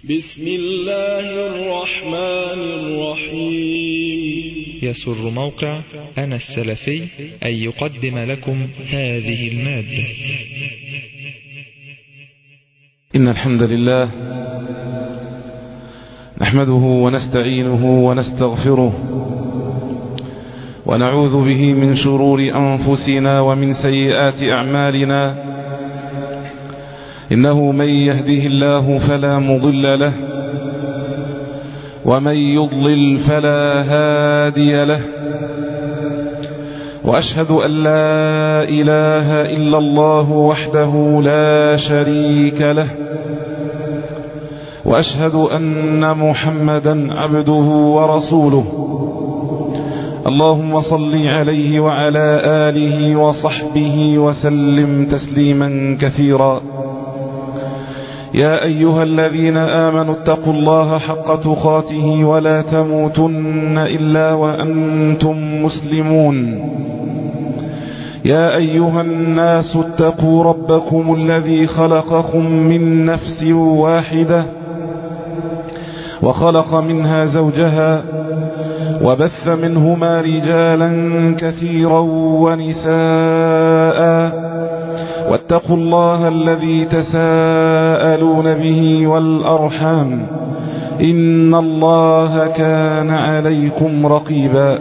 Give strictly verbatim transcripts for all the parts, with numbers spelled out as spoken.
بسم الله الرحمن الرحيم. يسر موقع أنا السلفي أن يقدم لكم هذه المادة. إن الحمد لله نحمده ونستعينه ونستغفره ونعوذ به من شرور أنفسنا ومن سيئات أعمالنا. إنه من يهده الله فلا مضل له ومن يضلل فلا هادي له، وأشهد أن لا إله إلا الله وحده لا شريك له، وأشهد أن محمدا عبده ورسوله. اللهم صل عليه وعلى آله وصحبه وسلم تسليما كثيرا. يا أيها الذين آمنوا اتقوا الله حق تقاته ولا تموتن إلا وأنتم مسلمون. يا أيها الناس اتقوا ربكم الذي خلقكم من نفس واحدة وخلق منها زوجها وبث منهما رجالا كثيرا ونساء، واتقوا الله الذي تساءلون به والأرحام إن الله كان عليكم رقيبا.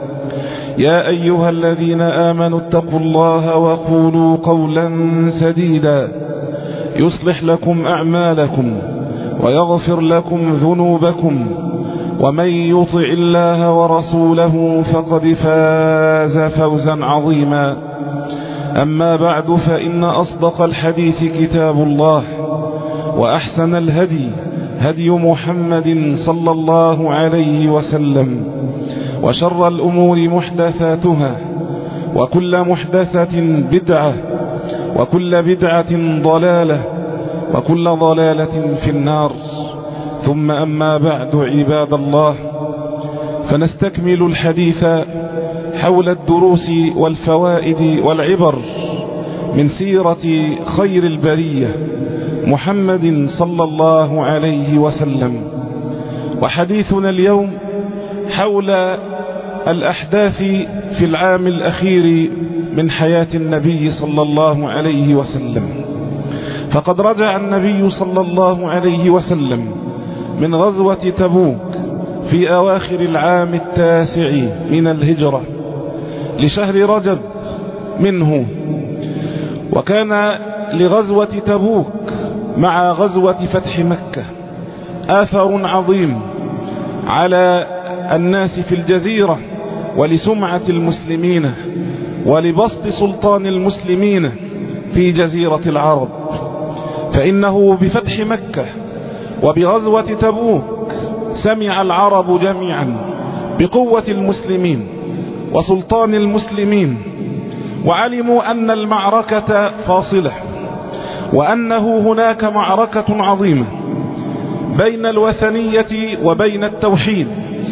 يا أيها الذين آمنوا اتقوا الله وقولوا قولا سديدا يصلح لكم أعمالكم ويغفر لكم ذنوبكم، ومن يطع الله ورسوله فقد فاز فوزا عظيما. أما بعد، فإن أصدق الحديث كتاب الله، وأحسن الهدي هدي محمد صلى الله عليه وسلم، وشر الأمور محدثاتها، وكل محدثة بدعة، وكل بدعة ضلالة، وكل ضلالة في النار. ثم أما بعد، عباد الله، فنستكمل الحديث حول الدروس والفوائد والعبر من سيرة خير البرية محمد صلى الله عليه وسلم. وحديثنا اليوم حول الأحداث في العام الأخير من حياة النبي صلى الله عليه وسلم. فقد رجع النبي صلى الله عليه وسلم من غزوة تبوك في أواخر العام التاسع من الهجرة لشهر رجب منه. وكان لغزوة تبوك مع غزوة فتح مكة آثر عظيم على الناس في الجزيرة، ولسمعة المسلمين، ولبسط سلطان المسلمين في جزيرة العرب. فإنه بفتح مكة وبغزوة تبوك سمع العرب جميعا بقوة المسلمين وسلطان المسلمين، وعلموا أن المعركة فاصلة، وأنه هناك معركة عظيمة بين الوثنية وبين التوحيد،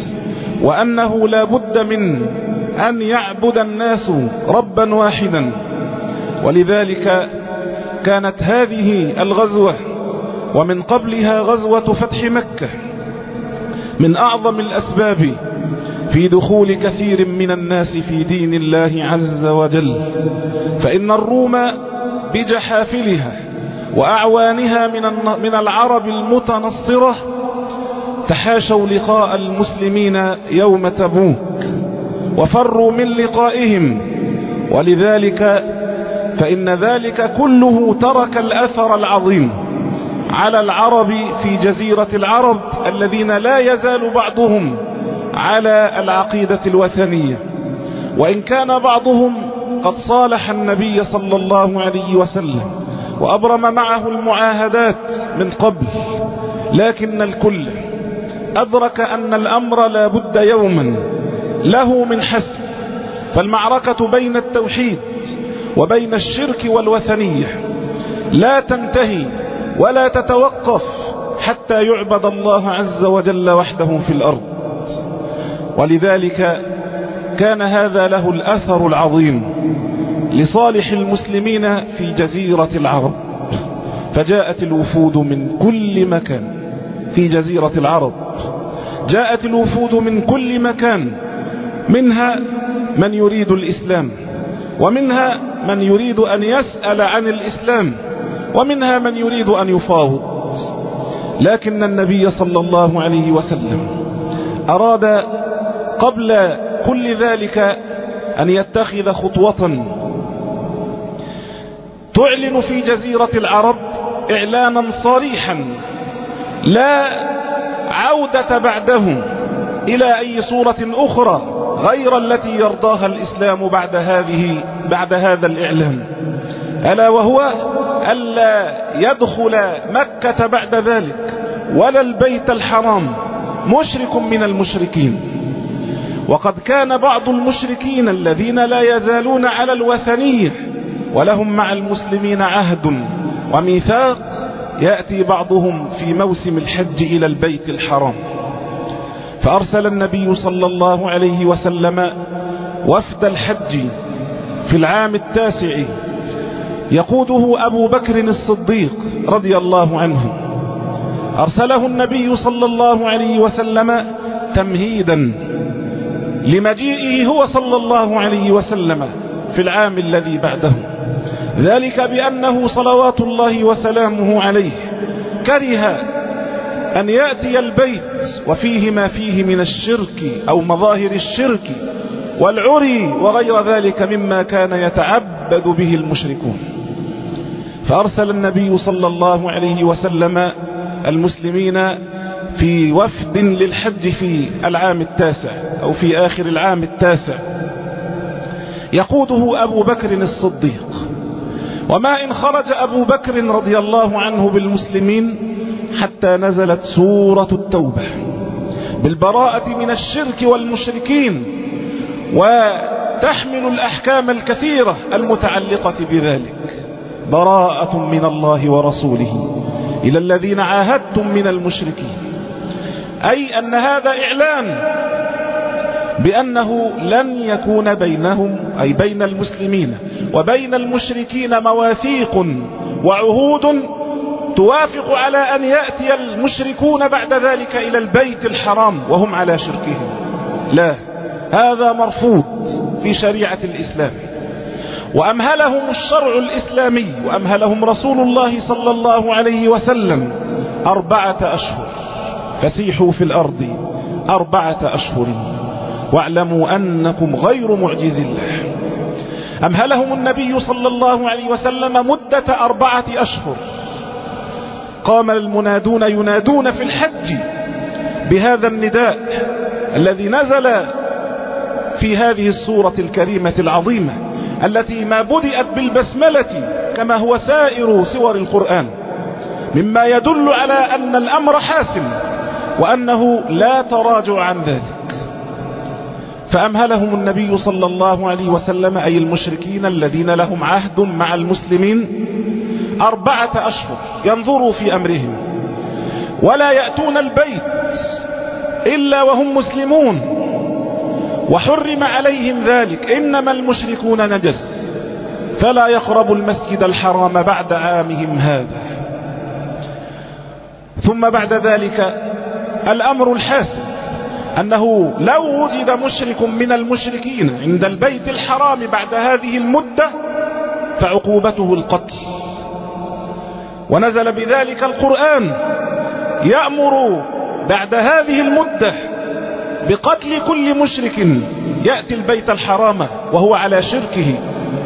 وأنه لا بد من أن يعبد الناس ربا واحدا. ولذلك كانت هذه الغزوة ومن قبلها غزوة فتح مكة من أعظم الأسباب في دخول كثير من الناس في دين الله عز وجل. فإن الروم بجحافلها وأعوانها من العرب المتنصرة تحاشوا لقاء المسلمين يوم تبوك وفروا من لقائهم، ولذلك فإن ذلك كله ترك الأثر العظيم على العرب في جزيرة العرب الذين لا يزال بعضهم على العقيدة الوثنية، وإن كان بعضهم قد صالح النبي صلى الله عليه وسلم وأبرم معه المعاهدات من قبل، لكن الكل أدرك أن الأمر لا بد يوما له من حسم. فالمعركة بين التوحيد وبين الشرك والوثنية لا تنتهي ولا تتوقف حتى يعبد الله عز وجل وحده في الأرض. ولذلك كان هذا له الأثر العظيم لصالح المسلمين في جزيرة العرب. فجاءت الوفود من كل مكان في جزيرة العرب. جاءت الوفود من كل مكان، منها من يريد الإسلام، ومنها من يريد أن يسأل عن الإسلام، ومنها من يريد أن يفاوض. لكن النبي صلى الله عليه وسلم أراد قبل كل ذلك أن يتخذ خطوة تعلن في جزيرة العرب إعلانا صريحا لا عودة بعده إلى أي صورة أخرى غير التي يرضاها الإسلام بعد هذه بعد هذا الإعلان، ألا وهو ألا يدخل مكة بعد ذلك ولا البيت الحرام مشرك من المشركين. وقد كان بعض المشركين الذين لا يزالون على الوثنية ولهم مع المسلمين عهد وميثاق يأتي بعضهم في موسم الحج إلى البيت الحرام. فأرسل النبي صلى الله عليه وسلم وفد الحج في العام التاسع يقوده أبو بكر الصديق رضي الله عنه. أرسله النبي صلى الله عليه وسلم تمهيدا لمجيئه هو صلى الله عليه وسلم في العام الذي بعده، ذلك بأنه صلوات الله وسلامه عليه كره أن يأتي البيت وفيه ما فيه من الشرك أو مظاهر الشرك والعري وغير ذلك مما كان يتعبد به المشركون. فأرسل النبي صلى الله عليه وسلم المسلمين في وفد للحج في العام التاسع أو في آخر العام التاسع يقوده أبو بكر الصديق. وما إن خرج أبو بكر رضي الله عنه بالمسلمين حتى نزلت سورة التوبة بالبراءة من الشرك والمشركين، وتحمل الأحكام الكثيرة المتعلقة بذلك. براءة من الله ورسوله إلى الذين عاهدتم من المشركين، أي أن هذا إعلان بأنه لن يكون بينهم أي بين المسلمين وبين المشركين مواثيق وعهود توافق على أن يأتي المشركون بعد ذلك إلى البيت الحرام وهم على شركهم. لا، هذا مرفوض في شريعة الإسلام. وأمهلهم الشرع الإسلامي وأمهلهم رسول الله صلى الله عليه وسلم أربعة أشهر، فسيحوا في الأرض أربعة أشهر واعلموا أنكم غير معجز الله. أمهلهم النبي صلى الله عليه وسلم مدة أربعة أشهر. قام المنادون ينادون في الحج بهذا النداء الذي نزل في هذه السورة الكريمة العظيمة التي ما بدأت بالبسملة كما هو سائر سور القرآن، مما يدل على أن الأمر حاسم وأنه لا تراجع عن ذلك. فأمهلهم النبي صلى الله عليه وسلم أي المشركين الذين لهم عهد مع المسلمين أربعة أشهر ينظروا في أمرهم، ولا يأتون البيت إلا وهم مسلمون، وحرم عليهم ذلك، إنما المشركون نجس فلا يقربوا المسجد الحرام بعد عامهم هذا. ثم بعد ذلك الأمر الحاسم أنه لو وجد مشرك من المشركين عند البيت الحرام بعد هذه المدة فعقوبته القتل. ونزل بذلك القرآن يأمر بعد هذه المدة بقتل كل مشرك يأتي البيت الحرام وهو على شركه.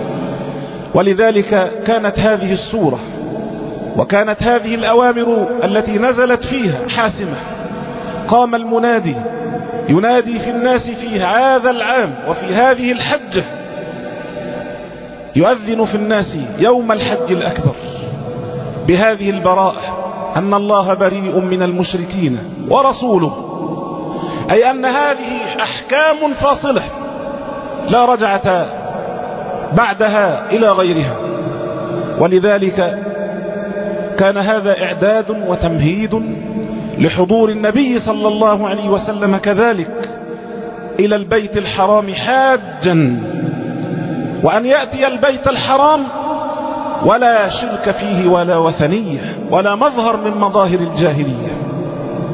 ولذلك كانت هذه السورة وكانت هذه الأوامر التي نزلت فيها حاسمة. قام المنادي ينادي في الناس في هذا العام وفي هذه الحجة، يؤذن في الناس يوم الحج الأكبر بهذه البراءة أن الله بريء من المشركين ورسوله، أي أن هذه أحكام فاصلة لا رجعة بعدها إلى غيرها. ولذلك كان هذا إعداد وتمهيد لحضور النبي صلى الله عليه وسلم كذلك إلى البيت الحرام حاجا، وأن يأتي البيت الحرام ولا شرك فيه ولا وثنية ولا مظهر من مظاهر الجاهلية.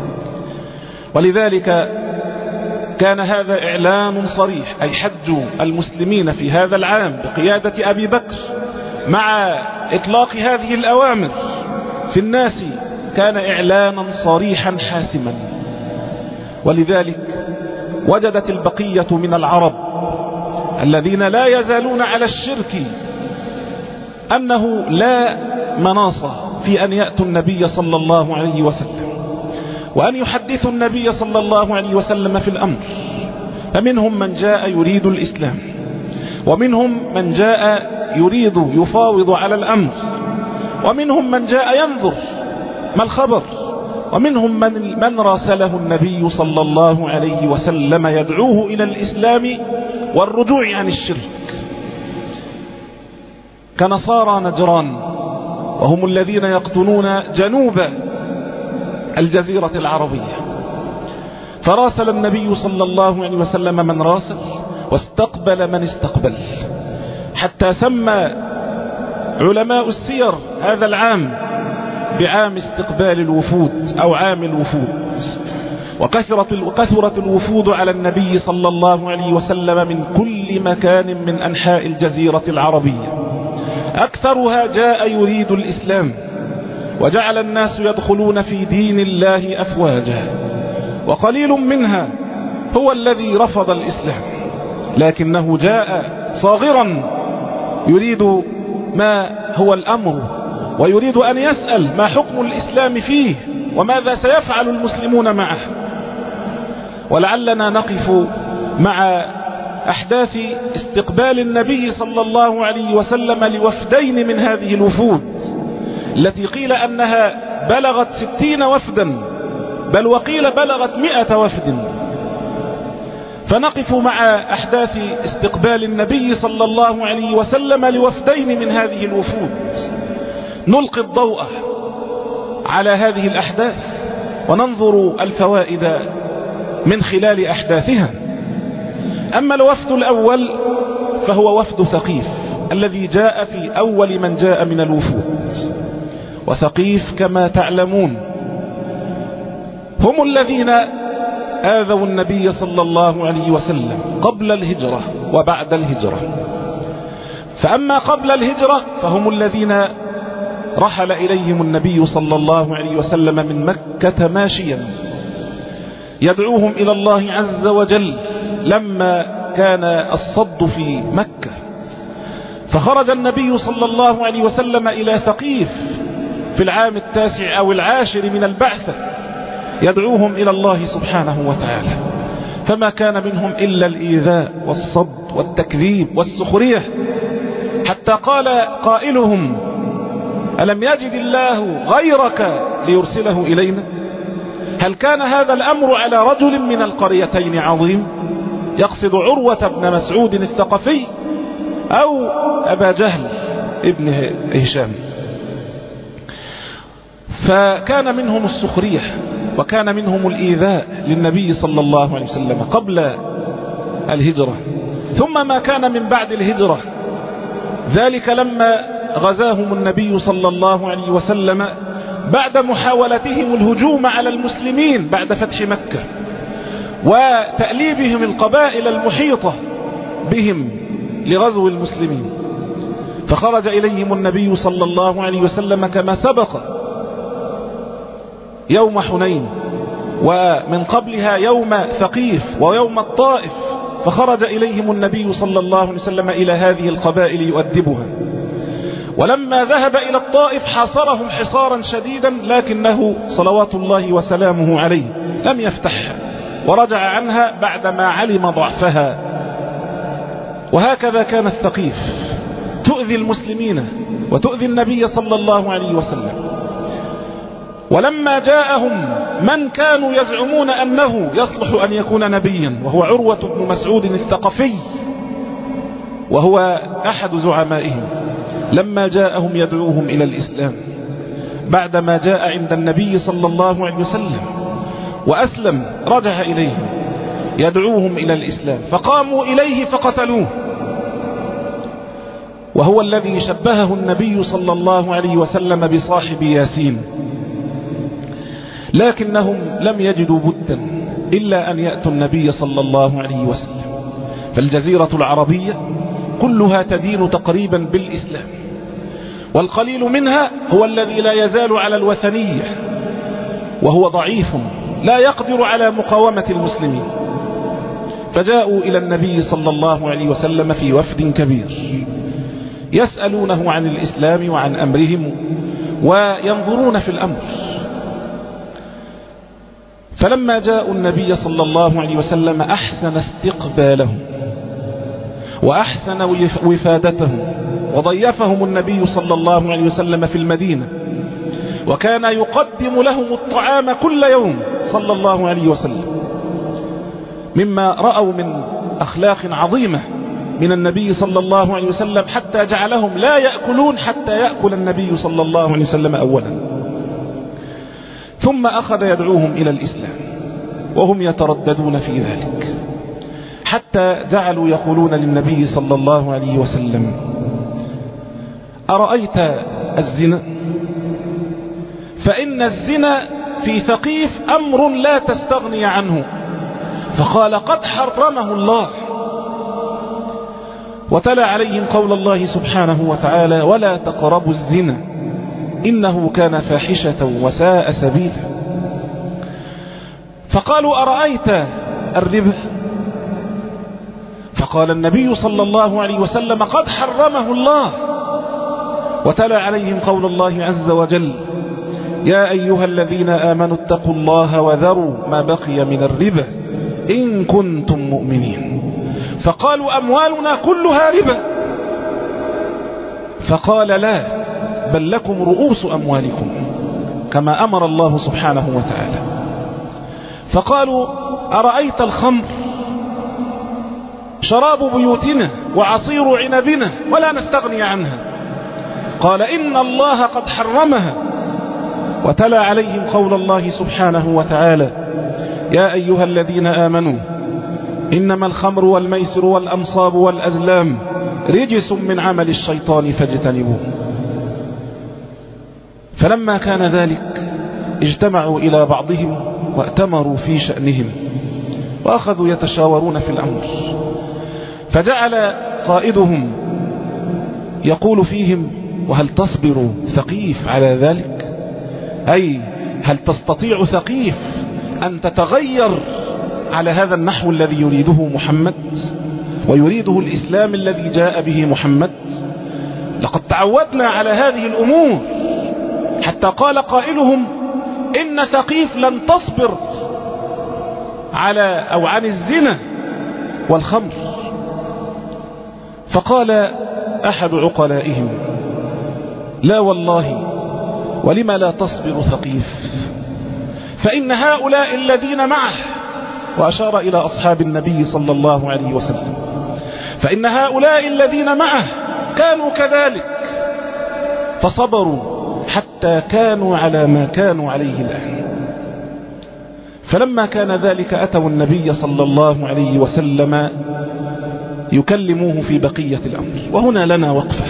ولذلك كان هذا إعلان صريح، أي حج المسلمين في هذا العام بقيادة أبي بكر مع إطلاق هذه الأوامر في الناس كان إعلانا صريحا حاسما. ولذلك وجدت البقية من العرب الذين لا يزالون على الشرك أنه لا مناص في أن يأتوا النبي صلى الله عليه وسلم وأن يحدثوا النبي صلى الله عليه وسلم في الأمر. فمنهم من جاء يريد الإسلام، ومنهم من جاء يريد يفاوض على الأمر، ومنهم من جاء ينظر ما الخبر، ومنهم من, من راسله النبي صلى الله عليه وسلم يدعوه إلى الإسلام والرجوع عن الشرك، كنصارى نجران، وهم الذين يقطنون جنوب الجزيرة العربية. فراسل النبي صلى الله عليه وسلم من راسل، واستقبل من استقبل، حتى سمى علماء السير هذا العام بعام استقبال الوفود أو عام الوفود. وكثرت وكثرت الوفود على النبي صلى الله عليه وسلم من كل مكان من أنحاء الجزيرة العربية، أكثرها جاء يريد الإسلام، وجعل الناس يدخلون في دين الله أفواجا، وقليل منها هو الذي رفض الإسلام لكنه جاء صاغرا يريد ما هو الأمر، ويريد أن يسأل ما حكم الإسلام فيه وماذا سيفعل المسلمون معه. ولعلنا نقف مع أحداث استقبال النبي صلى الله عليه وسلم لوفدين من هذه الوفود التي قيل أنها بلغت ستين وفدا، بل وقيل بلغت مئة وفد. فنقف مع أحداث استقبال النبي صلى الله عليه وسلم لوفدين من هذه الوفود، نلقي الضوء على هذه الأحداث وننظر الفوائد من خلال أحداثها. أما الوفد الأول فهو وفد ثقيف الذي جاء في أول من جاء من الوفود. وثقيف كما تعلمون هم الذين آذوا النبي صلى الله عليه وسلم قبل الهجرة وبعد الهجرة. فأما قبل الهجرة فهم الذين رحل إليهم النبي صلى الله عليه وسلم من مكة ماشيا يدعوهم إلى الله عز وجل لما كان الصد في مكة. فخرج النبي صلى الله عليه وسلم إلى ثقيف في العام التاسع أو العاشر من البعثة يدعوهم إلى الله سبحانه وتعالى، فما كان منهم إلا الإيذاء والصد والتكذيب والسخرية، حتى قال قائلهم: ألم يجد الله غيرك ليرسله إلينا؟ هل كان هذا الأمر على رجل من القريتين عظيم؟ يقصد عروة بن مسعود الثقفي أو أبا جهل ابن هشام. فكان منهم السخرية وكان منهم الإيذاء للنبي صلى الله عليه وسلم قبل الهجرة. ثم ما كان من بعد الهجرة، ذلك لما غزاهم النبي صلى الله عليه وسلم بعد محاولتهم الهجوم على المسلمين بعد فتح مكة وتأليبهم القبائل المحيطة بهم لغزو المسلمين. فخرج إليهم النبي صلى الله عليه وسلم كما سبق يوم حنين، ومن قبلها يوم ثقيف ويوم الطائف. فخرج إليهم النبي صلى الله عليه وسلم إلى هذه القبائل يؤدبها. ولما ذهب إلى الطائف حاصرهم حصارا شديدا، لكنه صلوات الله وسلامه عليه لم يفتحها ورجع عنها بعدما علم ضعفها. وهكذا كان الثقيف تؤذي المسلمين وتؤذي النبي صلى الله عليه وسلم. ولما جاءهم من كانوا يزعمون أنه يصلح أن يكون نبيا وهو عروة بن مسعود الثقفي وهو أحد زعمائهم، لما جاءهم يدعوهم إلى الإسلام بعدما جاء عند النبي صلى الله عليه وسلم وأسلم، رجع إليهم يدعوهم إلى الإسلام، فقاموا إليه فقتلوه. وهو الذي شبهه النبي صلى الله عليه وسلم بصاحب ياسين. لكنهم لم يجدوا بدا إلا أن يأتوا النبي صلى الله عليه وسلم. فالجزيرة العربية كلها تدين تقريبا بالإسلام، والقليل منها هو الذي لا يزال على الوثنية وهو ضعيف لا يقدر على مقاومة المسلمين. فجاءوا إلى النبي صلى الله عليه وسلم في وفد كبير يسألونه عن الإسلام وعن أمرهم وينظرون في الأمر. فلما جاءوا النبي صلى الله عليه وسلم أحسن استقبالهم وأحسن وفادتهم، وضيفهم النبي صلى الله عليه وسلم في المدينة، وكان يقدم لهم الطعام كل يوم صلى الله عليه وسلم، مما رأوا من أخلاق عظيمة من النبي صلى الله عليه وسلم، حتى جعلهم لا يأكلون حتى يأكل النبي صلى الله عليه وسلم أولا. ثم أخذ يدعوهم إلى الإسلام وهم يترددون في ذلك، حتى جعلوا يقولون للنبي صلى الله عليه وسلم: أرأيت الزنا؟ فإن الزنا في ثقيف أمر لا تستغني عنه. فقال: قد حرمه الله. وتلا عليهم قول الله سبحانه وتعالى: ولا تقربوا الزنا إنه كان فاحشة وساء سبيلا. فقالوا: أرأيت الربا؟ فقال النبي صلى الله عليه وسلم: قد حرمه الله. وتلا عليهم قول الله عز وجل: يا أيها الذين آمنوا اتقوا الله وذروا ما بقي من الربا إن كنتم مؤمنين. فقالوا: أموالنا كلها ربا. فقال: لا، بل لكم رؤوس أموالكم، كما أمر الله سبحانه وتعالى. فقالوا: أرأيت الخمر؟ شراب بيوتنا وعصير عنبنا ولا نستغني عنها. قال: إن الله قد حرمها. وتلا عليهم قول الله سبحانه وتعالى: يا أيها الذين آمنوا إنما الخمر والميسر والأنصاب والأزلام رجس من عمل الشيطان فاجتنبوه. فلما كان ذلك اجتمعوا إلى بعضهم واتمروا في شأنهم وأخذوا يتشاورون في الأمر. فجعل قائدهم يقول فيهم: وهل تصبر ثقيف على ذلك؟ أي هل تستطيع ثقيف أن تتغير على هذا النحو الذي يريده محمد ويريده الإسلام الذي جاء به محمد؟ لقد تعودنا على هذه الأمور، حتى قال قائلهم: إن ثقيف لن تصبر على أو عن الزنا والخمر. فقال أحد عقلائهم: لا والله، ولما لا تصبر ثقيف؟ فإن هؤلاء الذين معه، وأشار إلى أصحاب النبي صلى الله عليه وسلم، فإن هؤلاء الذين معه كانوا كذلك فصبروا حتى كانوا على ما كانوا عليه الآن. فلما كان ذلك أتوا النبي صلى الله عليه وسلم يكلموه في بقية الأمر. وهنا لنا وقفة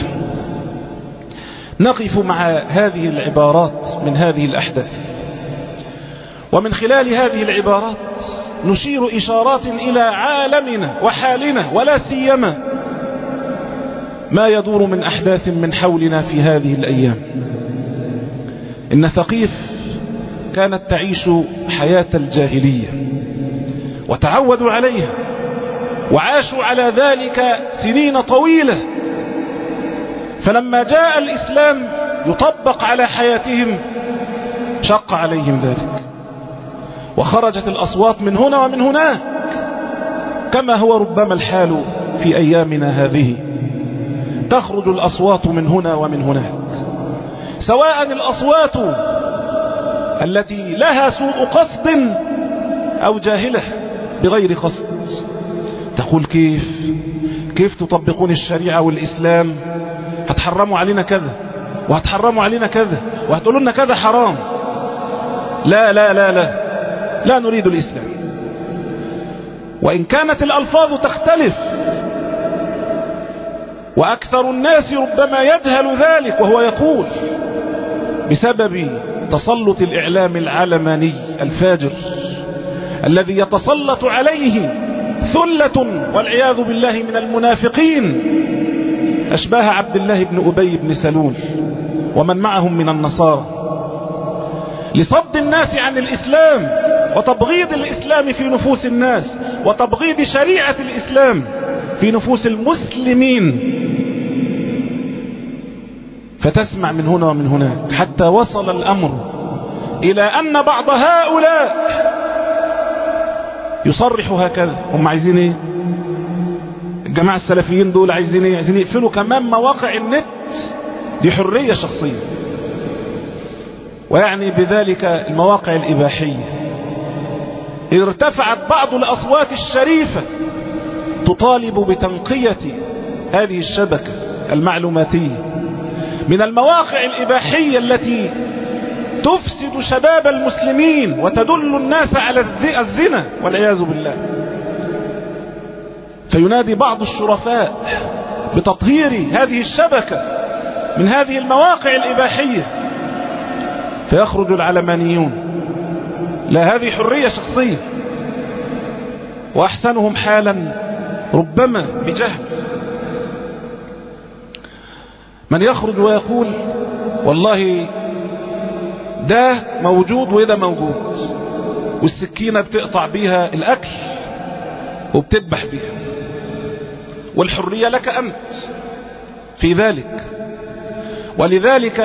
نقف مع هذه العبارات من هذه الأحداث، ومن خلال هذه العبارات نشير إشارات إلى عالمنا وحالنا، ولا سيما ما يدور من أحداث من حولنا في هذه الأيام. إن ثقيف كانت تعيش حياة الجاهلية وتعودوا عليها وعاشوا على ذلك سنين طويلة، فلما جاء الإسلام يطبق على حياتهم شق عليهم ذلك، وخرجت الأصوات من هنا ومن هناك، كما هو ربما الحال في أيامنا هذه. تخرج الأصوات من هنا ومن هناك، سواء الأصوات التي لها سوء قصد أو جاهلة بغير قصد، تقول: كيف كيف تطبقون الشريعة والإسلام؟ هتحرموا علينا كذا وهتحرموا علينا كذا وهتقولوا لنا كذا حرام. لا لا لا لا لا نريد الإسلام. وإن كانت الألفاظ تختلف، وأكثر الناس ربما يجهل ذلك، وهو يقول بسبب تسلط الإعلام العلماني الفاجر الذي يتسلط عليه ثلة والعياذ بالله من المنافقين أشباه عبد الله بن أبي بن سلول ومن معهم من النصارى، لصد الناس عن الإسلام وتبغيض الإسلام في نفوس الناس وتبغيض شريعة الإسلام في نفوس المسلمين. فتسمع من هنا ومن هناك حتى وصل الأمر إلى أن بعض هؤلاء يصرح هكذا. هم عايزين ايه؟ الجماعة السلفيين دول عايزين ايه؟ عايزين يقفلوا كمان مواقع النت. دي حرية شخصية، ويعني بذلك المواقع الإباحية. ارتفعت بعض الأصوات الشريفة تطالب بتنقية هذه الشبكة المعلوماتية من المواقع الإباحية التي تفسد شباب المسلمين وتدل الناس على الزنا والعياذ بالله. فينادي بعض الشرفاء بتطهير هذه الشبكة من هذه المواقع الإباحية، فيخرج العلمانيون: لا، هذه حرية شخصية. وأحسنهم حالا ربما بجهل من يخرج ويقول: والله ده موجود وده موجود، والسكينة بتقطع بيها الأكل وبتذبح بيها، والحرية لك أنت في ذلك. ولذلك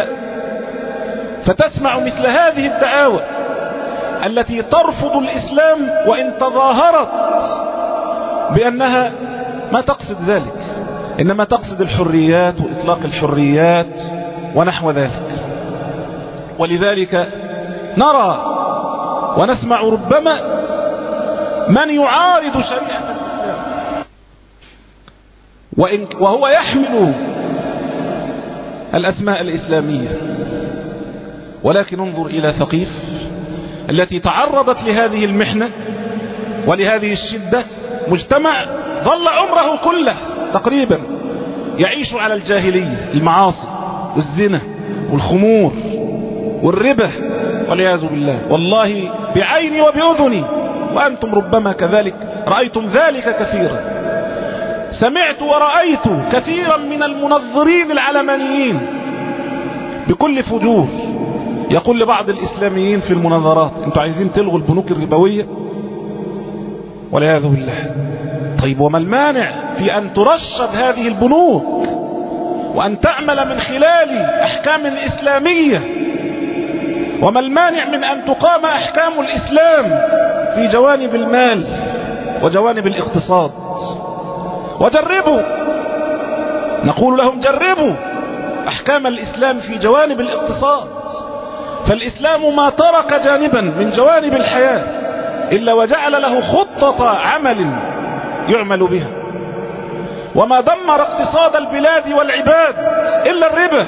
فتسمع مثل هذه الدعاوى التي ترفض الإسلام وإن تظاهرت بأنها ما تقصد ذلك، إنما تقصد الحريات وإطلاق الحريات ونحو ذلك. ولذلك نرى ونسمع ربما من يعارض شريعة الإسلام وإن وهو يحمل الأسماء الإسلامية، ولكن انظر إلى ثقيف التي تعرضت لهذه المحنة ولهذه الشدة، مجتمع ظل عمره كله تقريبا يعيش على الجاهلية، المعاصي والزنا والخمور والربا والعياذ بالله. والله بعيني وبأذني وأنتم ربما كذلك رأيتم ذلك كثيرا. سمعت ورأيت كثيرا من المنظرين العلمانيين بكل فجور يقول لبعض الإسلاميين في المناظرات: انتوا عايزين تلغوا البنوك الربوية والعياذ بالله. طيب وما المانع في أن ترشد هذه البنوك وأن تعمل من خلال أحكام إسلامية؟ وما المانع من أن تقام أحكام الإسلام في جوانب المال وجوانب الاقتصاد؟ وجربوا، نقول لهم جربوا أحكام الإسلام في جوانب الاقتصاد، فالإسلام ما ترك جانبا من جوانب الحياة إلا وجعل له خطة عمل يعمل بها، وما دمر اقتصاد البلاد والعباد إلا الربا،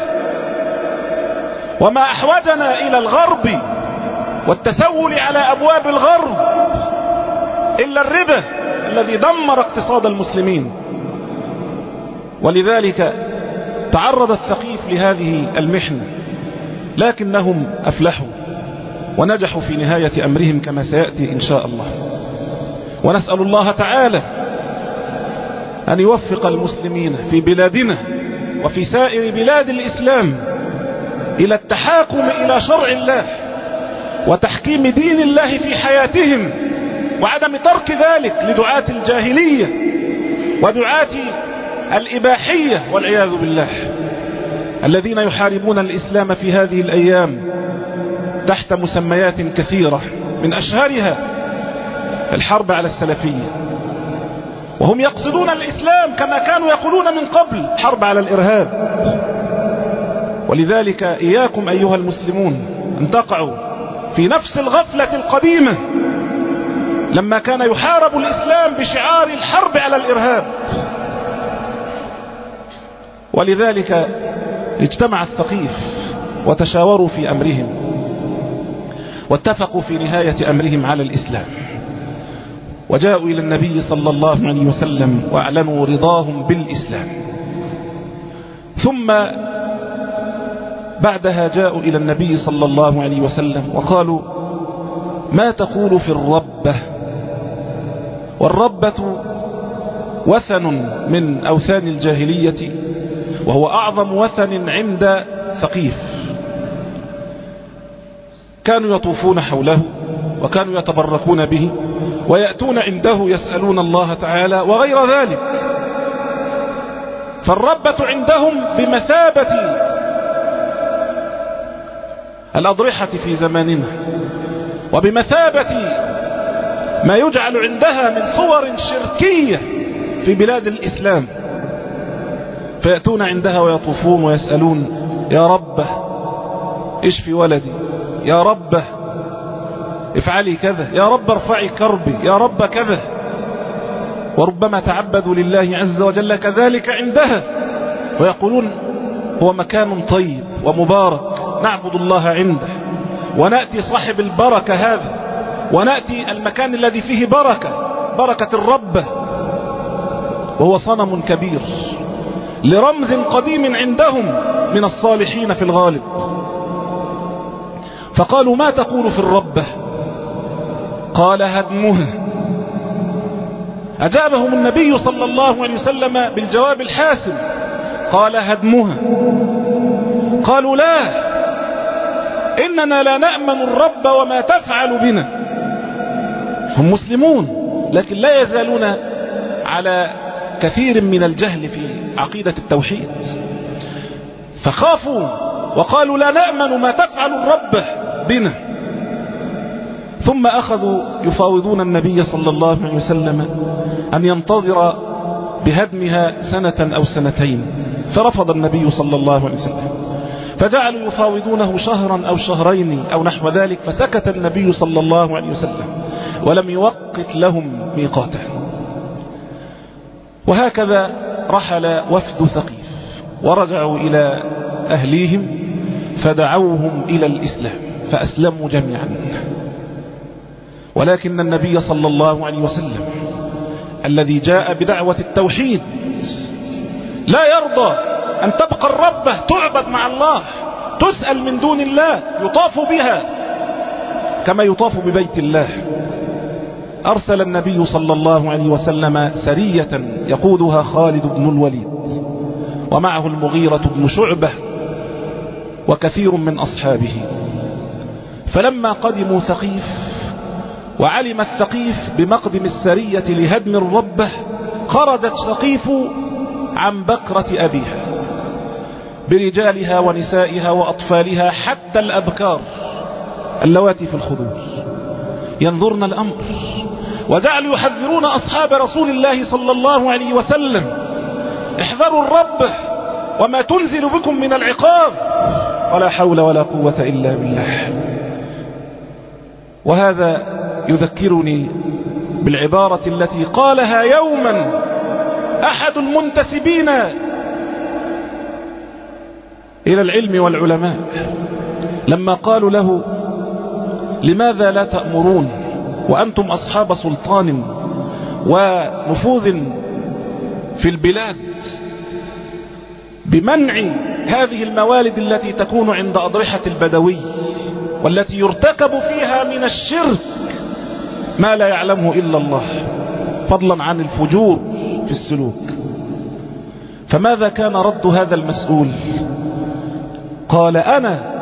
وما أحوجنا إلى الغرب والتسول على أبواب الغرب إلا الربا الذي دمر اقتصاد المسلمين. ولذلك تعرض الثقيف لهذه المحنة، لكنهم أفلحوا ونجحوا في نهاية أمرهم كما سيأتي إن شاء الله. ونسأل الله تعالى أن يوفق المسلمين في بلادنا وفي سائر بلاد الإسلام إلى التحاكم إلى شرع الله وتحكيم دين الله في حياتهم، وعدم ترك ذلك لدعاة الجاهلية ودعاة الإباحية والعياذ بالله الذين يحاربون الإسلام في هذه الأيام تحت مسميات كثيرة، من أشهرها الحرب على السلفية، وهم يقصدون الإسلام كما كانوا يقولون من قبل، حرب على الإرهاب. ولذلك إياكم أيها المسلمون أن تقعوا في نفس الغفلة القديمة لما كان يحارب الإسلام بشعار الحرب على الإرهاب. ولذلك اجتمع الثقيف وتشاوروا في أمرهم واتفقوا في نهاية أمرهم على الإسلام، وجاءوا إلى النبي صلى الله عليه وسلم وأعلنوا رضاهم بالإسلام. ثم بعدها جاءوا إلى النبي صلى الله عليه وسلم وقالوا: ما تقول في الربة؟ والربة وثن من أوثان الجاهلية، وهو أعظم وثن عند ثقيف. كانوا يطوفون حوله وكانوا يتبركون به ويأتون عنده يسألون الله تعالى وغير ذلك. فالربة عندهم بمثابة الأضرحة في زماننا، وبمثابة ما يجعل عندها من صور شركية في بلاد الإسلام. فيأتون عندها ويطوفون ويسألون: يا ربه اشفي ولدي، يا ربه افعلي كذا، يا رب ارفعي كربي، يا رب كذا. وربما تعبدوا لله عز وجل كذلك عندها، ويقولون: هو مكان طيب ومبارك نعبد الله عنده، ونأتي صاحب البركة هذا، ونأتي المكان الذي فيه بركة، بركة الرب، وهو صنم كبير لرمز قديم عندهم من الصالحين في الغالب. فقالوا: ما تقول في الربة؟ قال: هدمها. أجابهم النبي صلى الله عليه وسلم بالجواب الحاسم، قال: هدمها. قالوا: لا، إننا لا نأمن الرب وما تفعل بنا. هم مسلمون لكن لا يزالون على كثير من الجهل في عقيدة التوحيد، فخافوا وقالوا: لا نأمن ما تفعل الرب بنا. ثم أخذوا يفاوضون النبي صلى الله عليه وسلم أن ينتظر بهدمها سنة أو سنتين، فرفض النبي صلى الله عليه وسلم، فجعلوا يفاوضونه شهرا أو شهرين أو نحو ذلك، فسكت النبي صلى الله عليه وسلم ولم يوقت لهم ميقاتا. وهكذا رحل وفد ثقيف ورجعوا إلى أهليهم فدعوهم إلى الإسلام فأسلموا جميعا. ولكن النبي صلى الله عليه وسلم الذي جاء بدعوة التوحيد لا يرضى أن تبقى الربة تعبد مع الله، تسأل من دون الله، يطاف بها كما يطاف ببيت الله. أرسل النبي صلى الله عليه وسلم سرية يقودها خالد بن الوليد، ومعه المغيرة بن شعبة وكثير من أصحابه. فلما قدموا ثقيف وعلم الثقيف بمقدم السرية لهدم الربة، خرجت ثقيف عن بكرة أبيها برجالها ونسائها وأطفالها حتى الأبكار اللواتي في الخدور ينظرن الأمر، وجعلوا يحذرون أصحاب رسول الله صلى الله عليه وسلم: احذروا الرب وما تنزل بكم من العقاب، ولا حول ولا قوة إلا بالله. وهذا يذكرني بالعبارة التي قالها يوما أحد المنتسبين إلى العلم والعلماء لما قالوا له: لماذا لا تأمرون وأنتم أصحاب سلطان ونفوذ في البلاد بمنع هذه الموالد التي تكون عند أضرحة البدوي والتي يرتكب فيها من الشرك ما لا يعلمه إلا الله، فضلا عن الفجور في السلوك؟ فماذا كان رد هذا المسؤول؟ قال: أنا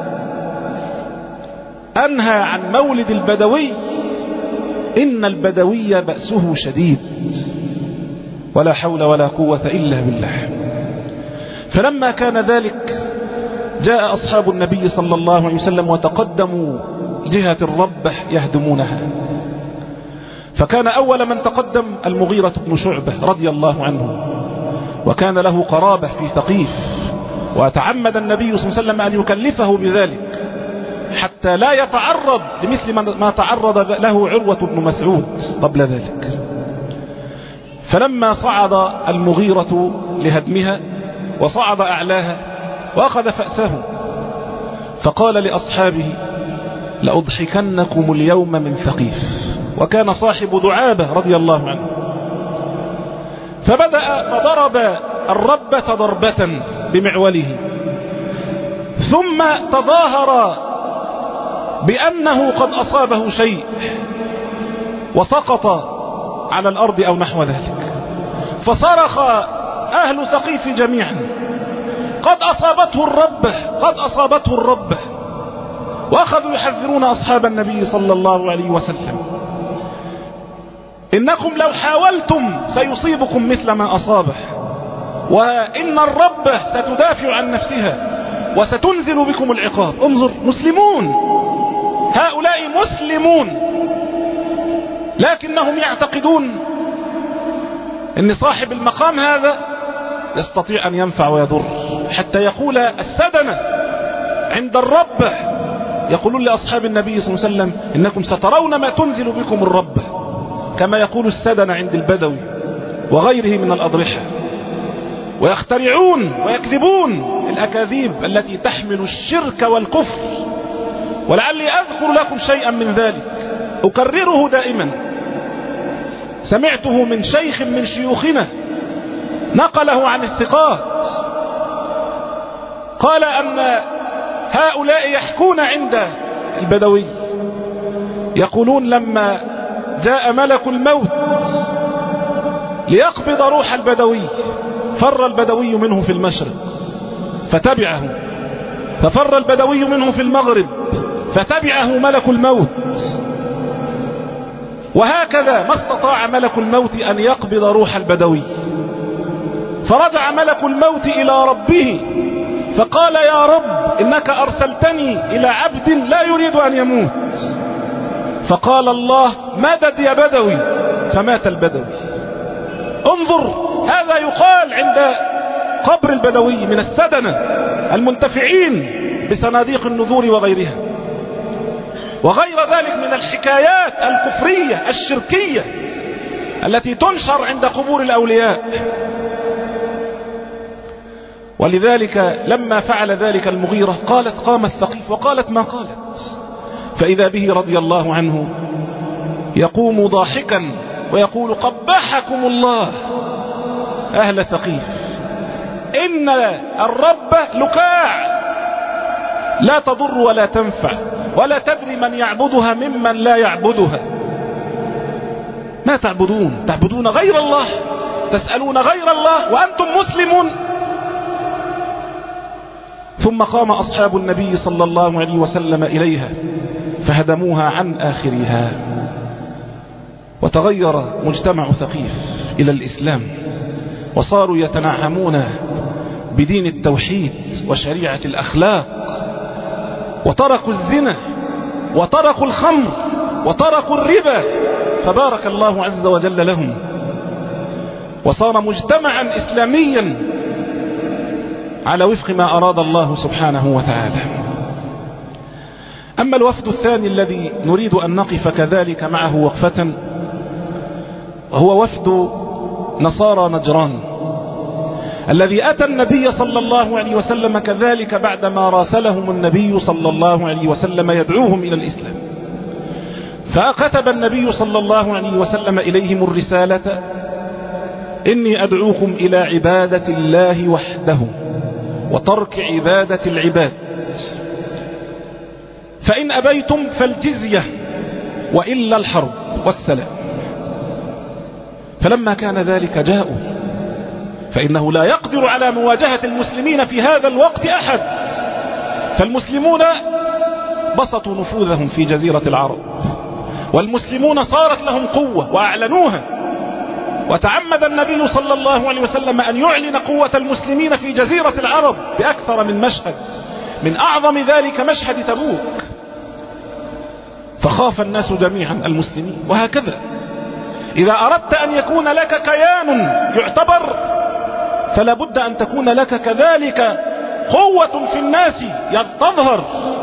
أنهى عن مولد البدوي، إن البدوي بأسه شديد، ولا حول ولا قوة إلا بالله. فلما كان ذلك جاء أصحاب النبي صلى الله عليه وسلم وتقدموا جهة الربة يهدمونها. فكان أول من تقدم المغيرة بن شعبة رضي الله عنه، وكان له قرابة في ثقيف، وتعمد النبي صلى الله عليه وسلم أن يكلفه بذلك حتى لا يتعرض لمثل ما تعرض له عروة بن مسعود قبل ذلك. فلما صعد المغيرة لهدمها وصعد أعلاها وأخذ فأسه، فقال لأصحابه: لأضحكنكم اليوم من ثقيف. وكان صاحب دعابة رضي الله عنه، فبدأ فضرب الربة ضربة بمعوله، ثم تظاهر بأنه قد أصابه شيء وسقط على الأرض أو نحو ذلك، فصرخ أهل ثقيف جميعا: قد أصابته الربة، قد أصابته الربة. وأخذوا يحذرون أصحاب النبي صلى الله عليه وسلم: إنكم لو حاولتم سيصيبكم مثل ما أصابه، وإن الربة ستدافع عن نفسها وستنزل بكم العقاب. انظر، مسلمون، هؤلاء مسلمون، لكنهم يعتقدون أن صاحب المقام هذا يستطيع أن ينفع ويضر، حتى يقول السدنة عند الربة يقولون لأصحاب النبي صلى الله عليه وسلم: إنكم سترون ما تنزل بكم الربة، كما يقول السدنة عند البدوي وغيره من الأضرحة. ويخترعون ويكذبون الأكاذيب التي تحمل الشرك والكفر. ولعلي أذكر لكم شيئا من ذلك أكرره دائما، سمعته من شيخ من شيوخنا نقله عن الثقات، قال أن هؤلاء يحكون عند البدوي يقولون: لما جاء ملك الموت ليقبض روح البدوي فر البدوي منه في المشرق فتبعه، ففر البدوي منه في المغرب فتبعه ملك الموت، وهكذا ما استطاع ملك الموت أن يقبض روح البدوي. فرجع ملك الموت إلى ربه فقال: يا رب، إنك أرسلتني إلى عبد لا يريد أن يموت. فقال الله: مدد يا بدوي، فمات البدوي. انظر، هذا يقال عند قبر البدوي من السدنة المنتفعين بصناديق النذور وغيرها، وغير ذلك من الحكايات الكفرية الشركية التي تنشر عند قبور الأولياء. ولذلك لما فعل ذلك المغيرة قالت قام الثقيف وقالت ما قالت، فإذا به رضي الله عنه يقوم ضاحكا ويقول: قبحكم الله أهل ثقيف، إن الرب لكاع لا تضر ولا تنفع، ولا تدري من يعبدها ممن لا يعبدها. ما تعبدون؟ تعبدون غير الله، تسألون غير الله وأنتم مسلمون. ثم قام أصحاب النبي صلى الله عليه وسلم إليها فهدموها عن آخرها، وتغير مجتمع ثقيف إلى الإسلام، وصاروا يتنعمون بدين التوحيد وشريعة الأخلاق، وتركوا الزنا وتركوا الخمر وتركوا الربا، فبارك الله عز وجل لهم، وصار مجتمعا إسلاميا على وفق ما أراد الله سبحانه وتعالى. أما الوفد الثاني الذي نريد أن نقف كذلك معه وقفة، هو وفد نصارى نجران الذي أتى النبي صلى الله عليه وسلم كذلك بعدما راسلهم النبي صلى الله عليه وسلم يدعوهم إلى الإسلام. فكتب النبي صلى الله عليه وسلم إليهم الرسالة: إني أدعوكم إلى عبادة الله وحده وترك عبادة العباد، فإن أبيتم فالجزية وإلا الحرب والسلام. فلما كان ذلك جاءوا، فإنه لا يقدر على مواجهة المسلمين في هذا الوقت أحد، فالمسلمون بسطوا نفوذهم في جزيرة العرب، والمسلمون صارت لهم قوة وأعلنوها، وتعمد النبي صلى الله عليه وسلم أن يعلن قوة المسلمين في جزيرة العرب بأكثر من مشهد، من أعظم ذلك مشهد تبوك. فخاف الناس جميعا المسلمين. وهكذا إذا أردت أن يكون لك كيان يعتبر، فلا بد أن تكون لك كذلك قوة في الناس تظهر.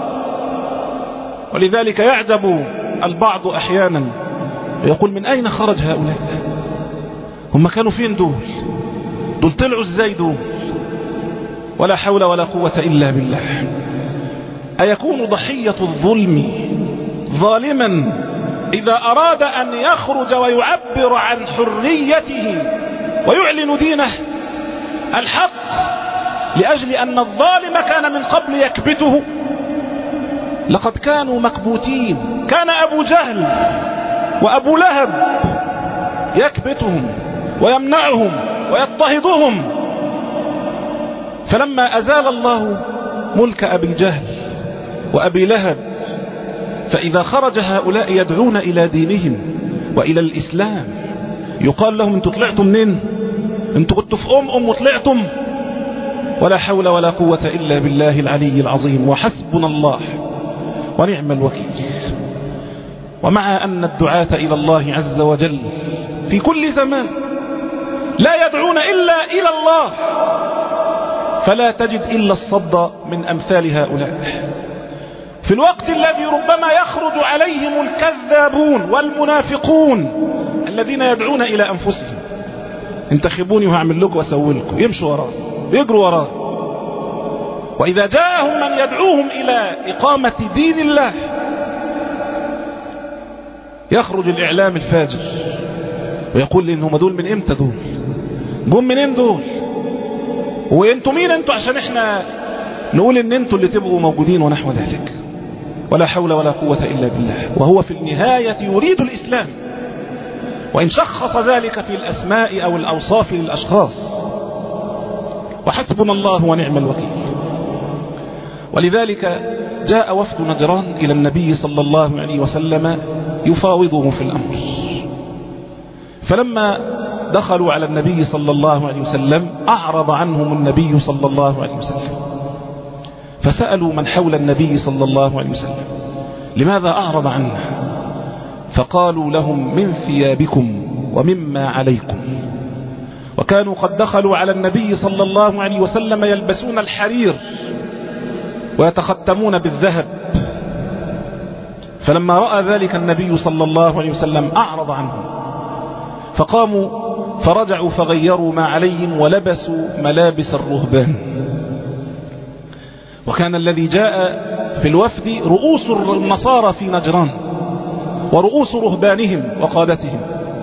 ولذلك يعجب البعض أحيانا يقول: من أين خرج هؤلاء؟ هم كانوا فين دول؟ دول طلعوا ازاي دول؟ ولا حول ولا قوة إلا بالله. أيكون ضحية الظلم ظالما إذا أراد أن يخرج ويعبر عن حريته ويعلن دينه الحق لأجل أن الظالم كان من قبل يكبته؟ لقد كانوا مكبوتين. كان أبو جهل وأبو لهب يكبتهم ويمنعهم ويضطهدهم، فلما أزال الله ملك أبي جهل وأبي لهب، فإذا خرج هؤلاء يدعون إلى دينهم وإلى الإسلام يقال لهم انتوا طلعتوا منين؟ انتوا كنتوا في أم أم وطلعتم؟ ولا حول ولا قوة إلا بالله العلي العظيم، وحسبنا الله ونعم الوكيل. ومع أن الدعاة إلى الله عز وجل في كل زمان لا يدعون إلا إلى الله، فلا تجد إلا الصد من أمثال هؤلاء في الوقت الذي ربما يخرج عليهم الكذابون والمنافقون الذين يدعون إلى أنفسهم، انتخبوني وهعمل لكم وأسوي لكم، يمشوا وراه يجروا وراه. وإذا جاءهم من يدعوهم إلى إقامة دين الله يخرج الإعلام الفاجر ويقول لإنهم دول من إمتى؟ دول جم منين دول؟ وإنتوا مين أنتوا عشان إحنا نقول إن أنتوا اللي تبقوا موجودين ونحو ذلك؟ ولا حول ولا قوة إلا بالله. وهو في النهاية يريد الإسلام، وإن شخص ذلك في الأسماء أو الأوصاف للأشخاص، وحسبنا الله ونعم الوكيل. ولذلك جاء وفد نجران إلى النبي صلى الله عليه وسلم يفاوضه في الأمر، فلما دخلوا على النبي صلى الله عليه وسلم أعرض عنهم النبي صلى الله عليه وسلم، فسألوا من حول النبي صلى الله عليه وسلم لماذا أعرض عنه؟ فقالوا لهم من ثيابكم ومما عليكم. وكانوا قد دخلوا على النبي صلى الله عليه وسلم يلبسون الحرير ويتختمون بالذهب، فلما رأى ذلك النبي صلى الله عليه وسلم أعرض عنهم، فقاموا فرجعوا فغيروا ما عليهم ولبسوا ملابس الرهبان. وكان الذي جاء في الوفد رؤوس النصارى في نجران ورؤوس رهبانهم وقادتهم،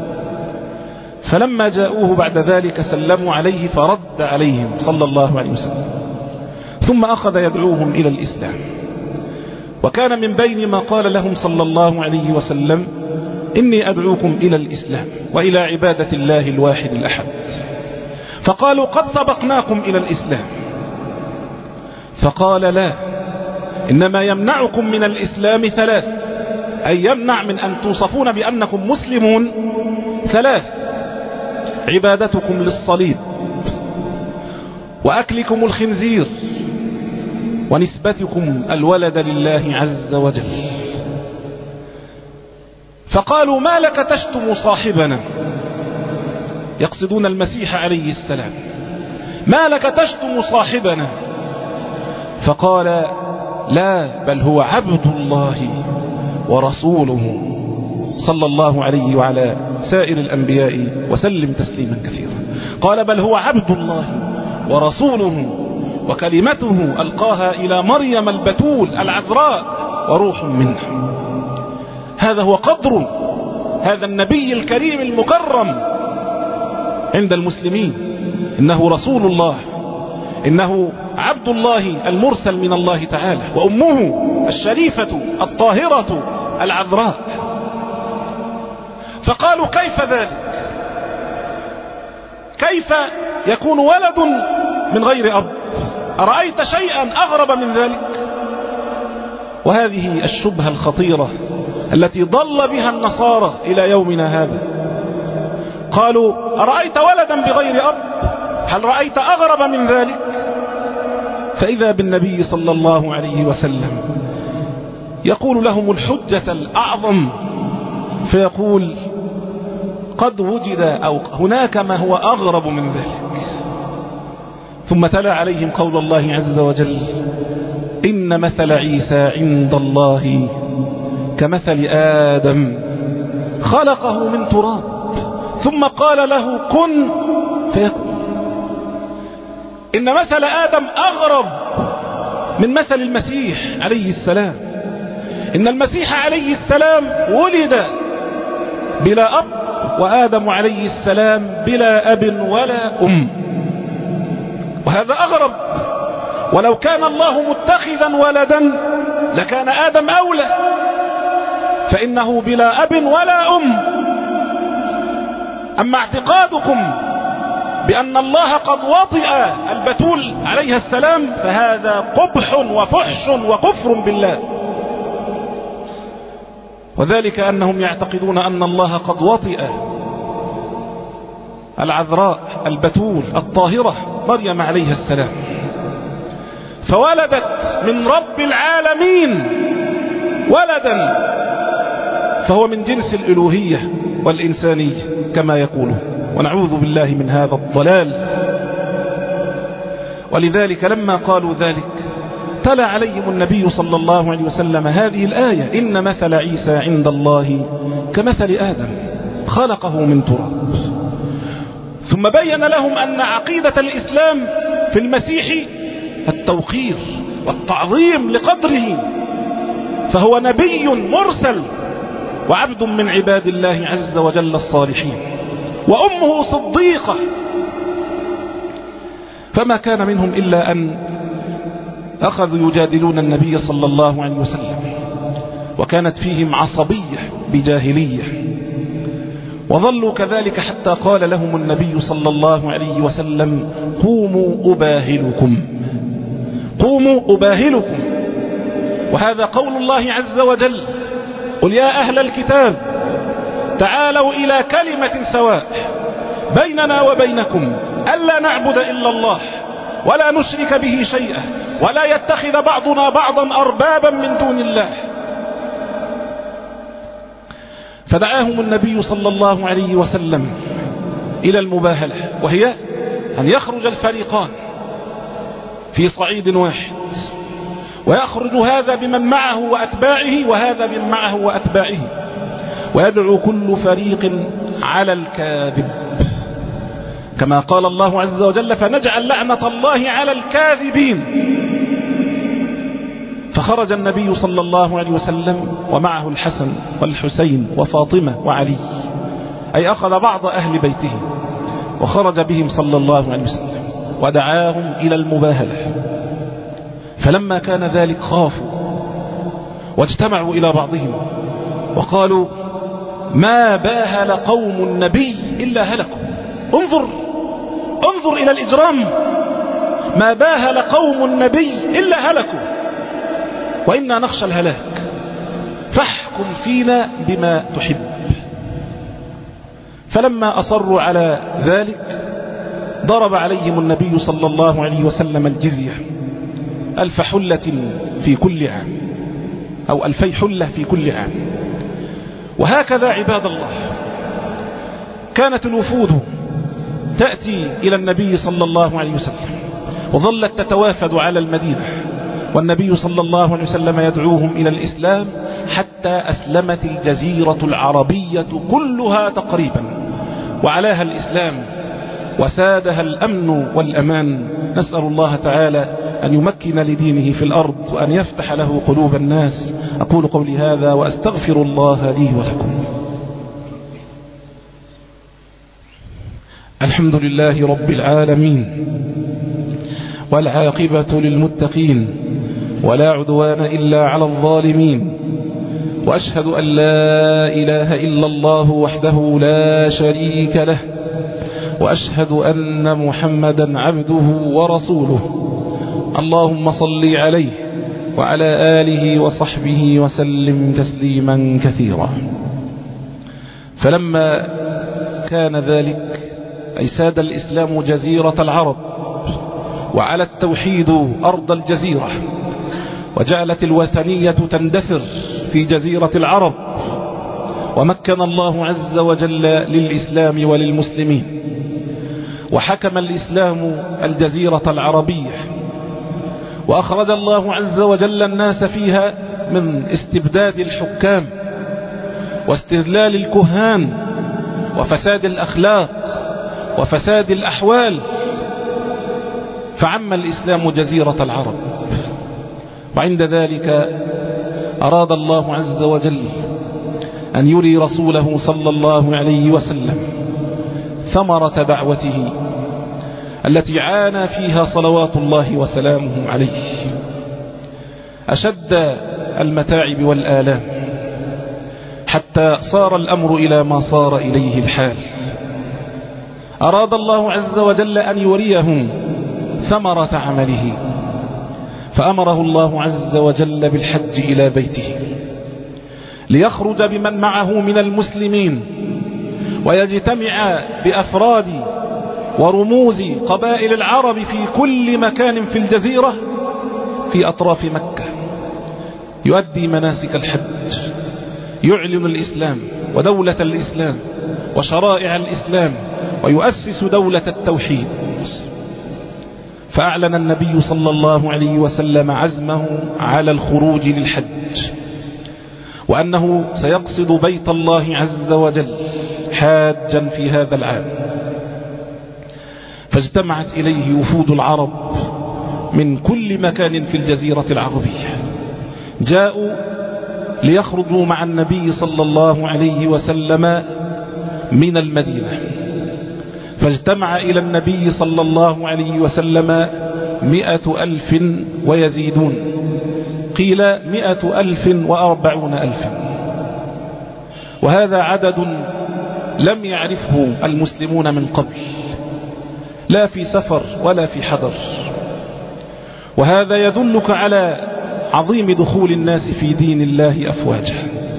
فلما جاءوه بعد ذلك سلموا عليه فرد عليهم صلى الله عليه وسلم، ثم أخذ يدعوهم إلى الإسلام. وكان من بين ما قال لهم صلى الله عليه وسلم إني أدعوكم إلى الإسلام وإلى عبادة الله الواحد الأحد. فقالوا قد سبقناكم إلى الإسلام، فقال لا، إنما يمنعكم من الإسلام ثلاث، أي يمنع من أن توصفون بأنكم مسلمون ثلاث: عبادتكم للصليب، وأكلكم الخنزير، ونسبتكم الولد لله عز وجل. فقالوا ما لك تشتم صاحبنا، يقصدون المسيح عليه السلام، ما لك تشتم صاحبنا؟ فقال لا، بل هو عبد الله ورسوله صلى الله عليه وعلى سائر الأنبياء وسلم تسليما كثيرا. قال بل هو عبد الله ورسوله وكلمته ألقاها إلى مريم البتول العذراء وروح منه. هذا هو قدر هذا النبي الكريم المكرم عند المسلمين، إنه رسول الله، إنه عبد الله المرسل من الله تعالى، وأمه الشريفة الطاهرة العذراء. فقالوا كيف ذلك؟ كيف يكون ولد من غير أب؟ أرأيت شيئا أغرب من ذلك؟ وهذه الشبهة الخطيرة التي ضل بها النصارى إلى يومنا هذا. قالوا أرأيت ولدا بغير أب؟ هل رأيت أغرب من ذلك؟ فإذا بالنبي صلى الله عليه وسلم يقول لهم الحجة الأعظم، فيقول قد وجد أو هناك ما هو أغرب من ذلك. ثم تلا عليهم قول الله عز وجل إن مثل عيسى عند الله كمثل آدم خلقه من تراب ثم قال له كن فيكون. إن مثل آدم أغرب من مثل المسيح عليه السلام. إن المسيح عليه السلام ولد بلا أب، وآدم عليه السلام بلا أب ولا أم، وهذا أغرب. ولو كان الله متخذا ولدا لكان آدم أولى، فإنه بلا أب ولا أم. أما اعتقادكم بأن الله قد وطئ البتول عليها السلام فهذا قبح وفحش وكفر بالله، وذلك أنهم يعتقدون أن الله قد وطئ العذراء البتول الطاهرة مريم عليها السلام، فولدت من رب العالمين ولدا، فهو من جنس الألوهية والإنسانية كما يقولون، ونعوذ بالله من هذا الضلال. ولذلك لما قالوا ذلك تلا عليهم النبي صلى الله عليه وسلم هذه الآية: إن مثل عيسى عند الله كمثل آدم خلقه من تراب. ثم بين لهم أن عقيدة الإسلام في المسيح التوقير والتعظيم لقدره، فهو نبي مرسل وعبد من عباد الله عز وجل الصالحين، وأمه صديقة، فما كان منهم إلا أن أخذوا يجادلون النبي صلى الله عليه وسلم، وكانت فيهم عصبية بجاهلية، وظلوا كذلك حتى قال لهم النبي صلى الله عليه وسلم: قوموا أباهلكم، قوموا أباهلكم. وهذا قول الله عز وجل: قل يا أهل الكتاب تعالوا إلى كلمة سواء بيننا وبينكم ألا نعبد إلا الله ولا نشرك به شيئا ولا يتخذ بعضنا بعضا أربابا من دون الله. فدعاهم النبي صلى الله عليه وسلم إلى المباهلة، وهي أن يخرج الفريقان في صعيد واحد، ويخرج هذا بمن معه وأتباعه وهذا بمن معه وأتباعه، ويدعو كل فريق على الكاذب، كما قال الله عز وجل: فنجعل لعنة الله على الكاذبين. فخرج النبي صلى الله عليه وسلم ومعه الحسن والحسين وفاطمة وعلي، أي أخذ بعض أهل بيته وخرج بهم صلى الله عليه وسلم ودعاهم إلى المباهلة. فلما كان ذلك خافوا واجتمعوا إلى بعضهم وقالوا: ما باهل قوم النبي إلا هلكوا. انظر انظر إلى الإجرام، ما باهل قوم النبي إلا هلكوا وإنا نخشى الهلاك فاحكم فينا بما تحب. فلما أصروا على ذلك ضرب عليهم النبي صلى الله عليه وسلم الجزية ألف حلة في كل عام، أو ألفي حلة في كل عام. وهكذا عباد الله كانت الوفود تأتي إلى النبي صلى الله عليه وسلم، وظلت تتوافد على المدينة، والنبي صلى الله عليه وسلم يدعوهم إلى الإسلام حتى أسلمت الجزيرة العربية كلها تقريبا، وعلاها الإسلام وسادها الأمن والأمان. نسأل الله تعالى أن يمكن لدينه في الأرض وأن يفتح له قلوب الناس. أقول قولي هذا وأستغفر الله لي ولكم. الحمد لله رب العالمين، والعاقبة للمتقين، ولا عدوان إلا على الظالمين، وأشهد أن لا إله إلا الله وحده لا شريك له، وأشهد أن محمدا عبده ورسوله. اللهم صل عليه وعلى آله وصحبه وسلم تسليما كثيرا. فلما كان ذلك أي ساد الإسلام جزيرة العرب، وعلى التوحيد أرض الجزيرة، وجعلت الوثنية تندثر في جزيرة العرب، ومكن الله عز وجل للإسلام وللمسلمين، وحكم الإسلام الجزيرة العربية، وأخرج الله عز وجل الناس فيها من استبداد الحكام واستذلال الكهان وفساد الأخلاق وفساد الأحوال، فعم الإسلام جزيرة العرب. وعند ذلك أراد الله عز وجل أن يري رسوله صلى الله عليه وسلم ثمرة دعوته التي عانى فيها صلوات الله وسلامه عليه. أشد المتاعب والآلام، حتى صار الأمر إلى ما صار إليه الحال. أراد الله عز وجل أن يريهم ثمرة عمله، فأمره الله عز وجل بالحج إلى بيته ليخرج بمن معه من المسلمين ويجتمع بأفراد ورموز قبائل العرب في كل مكان في الجزيرة في أطراف مكة، يؤدي مناسك الحج، يعلن الإسلام ودولة الإسلام وشرائع الإسلام، ويؤسس دولة التوحيد. فأعلن النبي صلى الله عليه وسلم عزمه على الخروج للحج، وأنه سيقصد بيت الله عز وجل حاجا في هذا العام. فاجتمعت إليه وفود العرب من كل مكان في الجزيرة العربية، جاءوا ليخرجوا مع النبي صلى الله عليه وسلم من المدينة. فاجتمع إلى النبي صلى الله عليه وسلم مئة ألف ويزيدون، قيل مئة ألف وأربعون ألف، وهذا عدد لم يعرفه المسلمون من قبل، لا في سفر ولا في حضر. وهذا يدلك على عظيم دخول الناس في دين الله أفواجا.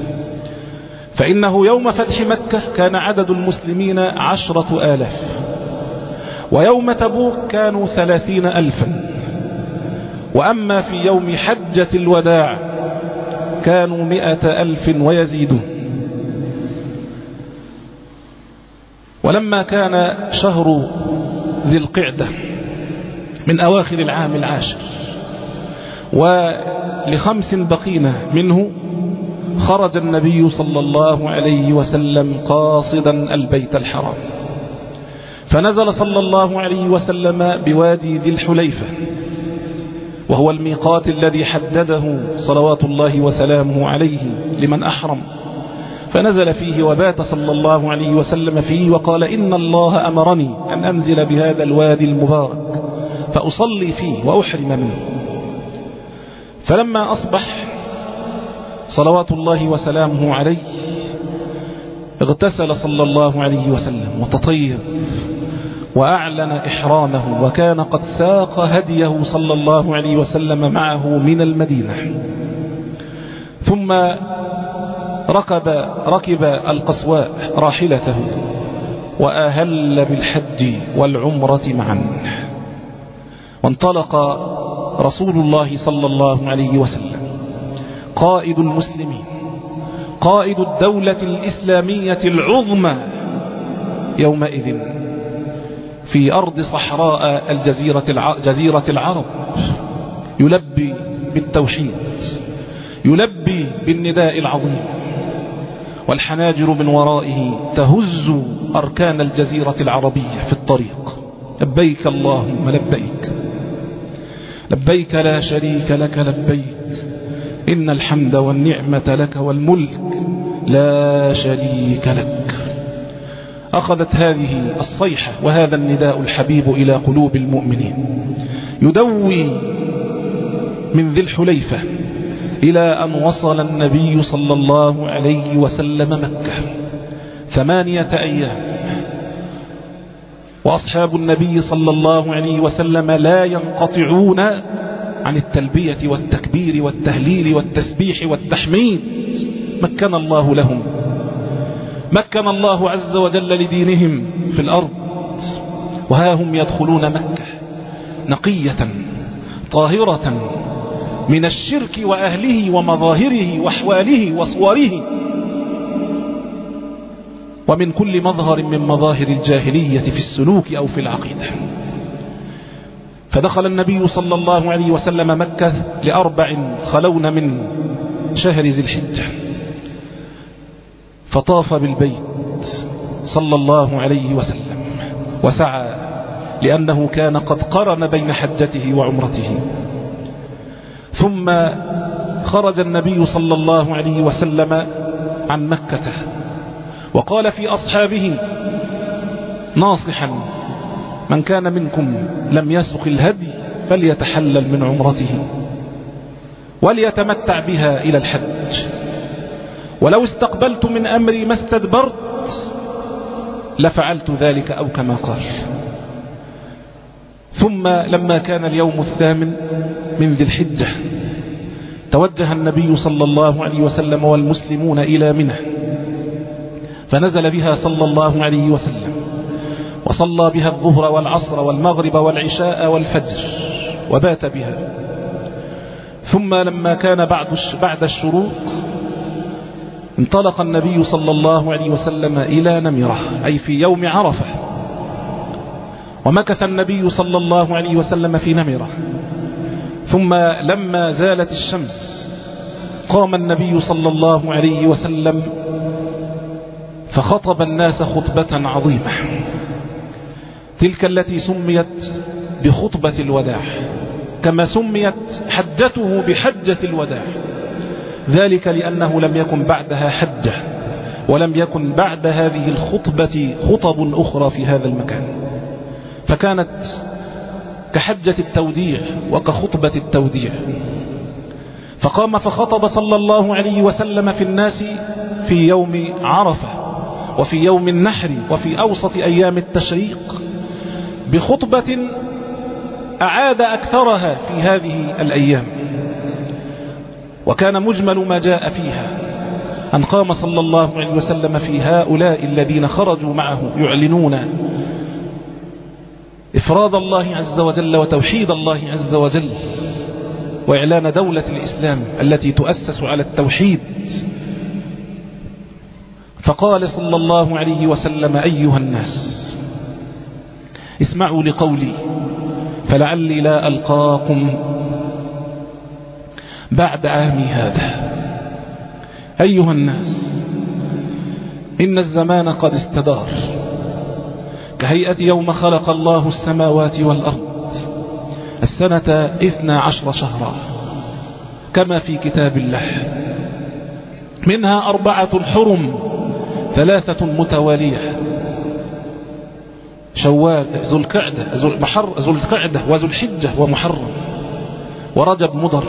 فإنه يوم فتح مكة كان عدد المسلمين عشرة آلاف، ويوم تبوك كانوا ثلاثين ألفا، وأما في يوم حجة الوداع كانوا مئة ألف ويزيدون. ولما كان شهر ذي القعدة من أواخر العام العاشر ولخمس بقين منه، خرج النبي صلى الله عليه وسلم قاصدا البيت الحرام، فنزل صلى الله عليه وسلم بوادي ذي الحليفة، وهو الميقات الذي حدده صلوات الله وسلامه عليه لمن أحرم، فنزل فيه وبات صلى الله عليه وسلم فيه، وقال: إن الله أمرني أن أنزل بهذا الوادي المبارك فأصلي فيه وأحرم منه. فلما أصبح صلوات الله وسلامه عليه اغتسل صلى الله عليه وسلم وتطيب وأعلن إحرامه، وكان قد ساق هديه صلى الله عليه وسلم معه من المدينة. ثم ركب, ركب القصواء راحلته وأهل بالحج والعمرة معا، وانطلق رسول الله صلى الله عليه وسلم قائد المسلمين، قائد الدولة الإسلامية العظمى يومئذ في أرض صحراء الجزيرة الع... جزيرة العرب، يلبي بالتوحيد، يلبي بالنداء العظيم، والحناجر من ورائه تهز أركان الجزيرة العربية في الطريق: لبيك اللهم لبيك، لبيك لا شريك لك لبيك، إن الحمد والنعمة لك والملك لا شريك لك. أخذت هذه الصيحة وهذا النداء الحبيب إلى قلوب المؤمنين، يدوي من ذي الحليفة إلى أن وصل النبي صلى الله عليه وسلم مكة ثمانية أيام. وأصحاب النبي صلى الله عليه وسلم لا ينقطعون عن التلبية والتكبير والتهليل والتسبيح والتحميد، مكن الله لهم، مكن الله عز وجل لدينهم في الأرض، وها هم يدخلون مكة نقية طاهرة من الشرك وأهله ومظاهره وأحواله وصوره، ومن كل مظهر من مظاهر الجاهلية في السلوك أو في العقيدة. فدخل النبي صلى الله عليه وسلم مكة لأربع خلون من شهر ذي الحجة، فطاف بالبيت صلى الله عليه وسلم وسعى، لأنه كان قد قرن بين حجته وعمرته. ثم خرج النبي صلى الله عليه وسلم عن مكة، وقال في أصحابه ناصحا: من كان منكم لم يسق الهدي فليتحلل من عمرته. وليتمتع بها إلى الحج. ولو استقبلت من أمري ما استدبرت لفعلت ذلك أو كما قال. ثم لما كان اليوم الثامن من ذي الحجة توجه النبي صلى الله عليه وسلم والمسلمون إلى منى، فنزل بها صلى الله عليه وسلم وصلى بها الظهر والعصر والمغرب والعشاء والفجر وبات بها. ثم لما كان بعد الشروق انطلق النبي صلى الله عليه وسلم إلى نمرة، أي في يوم عرفة، ومكث النبي صلى الله عليه وسلم في نمرة. ثم لما زالت الشمس قام النبي صلى الله عليه وسلم فخطب الناس خطبة عظيمة، تلك التي سميت بخطبة الوداع، كما سميت حجته بحجة الوداع، ذلك لأنه لم يكن بعدها حجة، ولم يكن بعد هذه الخطبة خطب أخرى في هذا المكان، فكانت كحجة التوديع وكخطبة التوديع. فقام فخطب صلى الله عليه وسلم في الناس في يوم عرفة وفي يوم النحر وفي أوسط أيام التشريق بخطبة أعاد أكثرها في هذه الأيام. وكان مجمل ما جاء فيها أن قام صلى الله عليه وسلم في هؤلاء الذين خرجوا معه يعلنون إفراد الله عز وجل وتوحيد الله عز وجل وإعلان دولة الإسلام التي تؤسس على التوحيد. فقال صلى الله عليه وسلم: أيها الناس اسمعوا لقولي فلعلي لا ألقاكم بعد عامي هذا. أيها الناس، إن الزمان قد استدار كهيئة يوم خلق الله السماوات والأرض، السنة اثنا عشر شهرا كما في كتاب الله، منها أربعة حرم ثلاثة متوالية: شوال، ذو القعدة ذو القعدة وذو الحجة ومحرم، ورجب مضر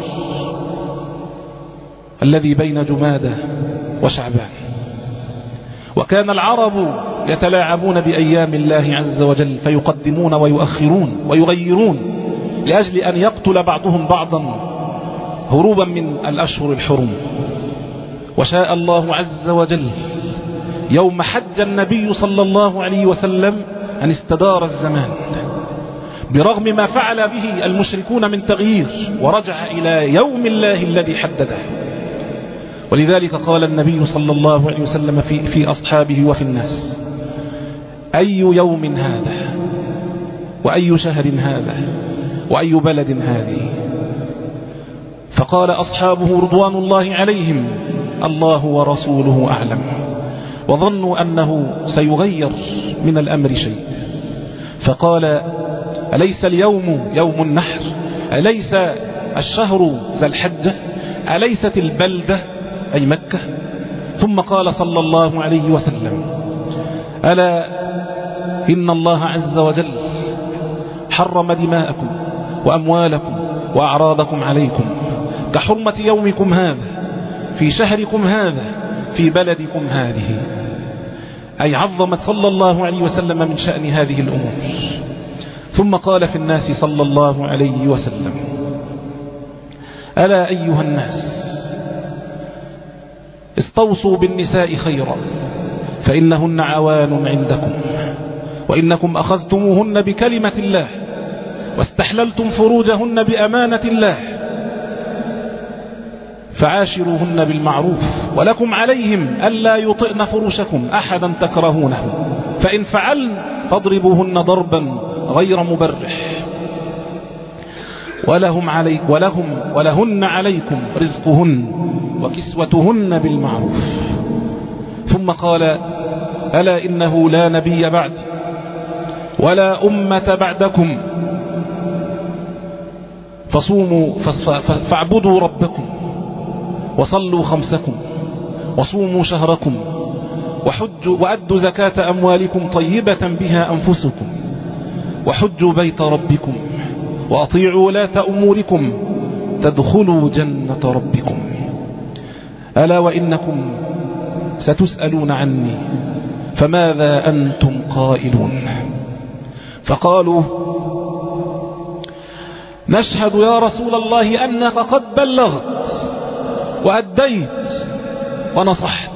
الذي بين جمادى وشعبان. وكان العرب يتلاعبون بأيام الله عز وجل فيقدمون ويؤخرون ويغيرون لأجل أن يقتل بعضهم بعضا هروبا من الأشهر الحرم. وشاء الله عز وجل يوم حج النبي صلى الله عليه وسلم أن استدار الزمان برغم ما فعل به المشركون من تغيير، ورجع إلى يوم الله الذي حدده. ولذلك قال النبي صلى الله عليه وسلم في, في أصحابه وفي الناس: أي يوم هذا، وأي شهر هذا، وأي بلد هذه؟ فقال أصحابه رضوان الله عليهم: الله ورسوله أعلم. وظنوا أنه سيغير من الأمر شيء، فقال: أليس اليوم يوم النحر؟ أليس الشهر ذا الحجة؟ أليست البلدة أي مكة؟ ثم قال صلى الله عليه وسلم: ألا إن الله عز وجل حرم دماءكم وأموالكم وأعراضكم عليكم كحرمة يومكم هذا في شهركم هذا في بلدكم هذه، أي عظمت صلى الله عليه وسلم من شأن هذه الأمور. ثم قال في الناس صلى الله عليه وسلم: ألا أيها الناس استوصوا بالنساء خيرا فإنهن عوان عندكم، وإنكم أخذتموهن بكلمة الله واستحللتم فروجهن بأمانة الله، فعاشروهن بالمعروف، ولكم عليهم ألا يطئن فرشكم أحدا تكرهونه، فإن فعلن فاضربوهن ضربا غير مبرح، ولهم عليك ولهم ولهن عليكم رزقهن وكسوتهن بالمعروف. ثم قال: ألا إنه لا نبي بعد ولا أمة بعدكم، فصوموا فاعبدوا ربكم وصلوا خمسكم وصوموا شهركم وحجوا وأدوا زكاة أموالكم طيبة بها أنفسكم وحجوا بيت ربكم وأطيعوا ولاة أموركم تدخلوا جنة ربكم ألا وإنكم ستسألون عني فماذا أنتم قائلون؟ فقالوا نشهد يا رسول الله أنك قد بلغت وأديت ونصحت.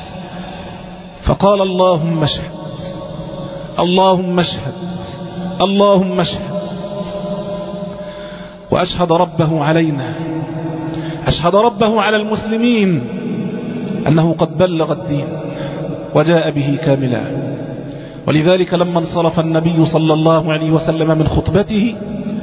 فقال اللهم اشهد اللهم اشهد اللهم اشهد وأشهد ربه علينا، أشهد ربه على المسلمين أنه قد بلغ الدين وجاء به كاملا. ولذلك لما انصرف النبي صلى الله عليه وسلم من خطبته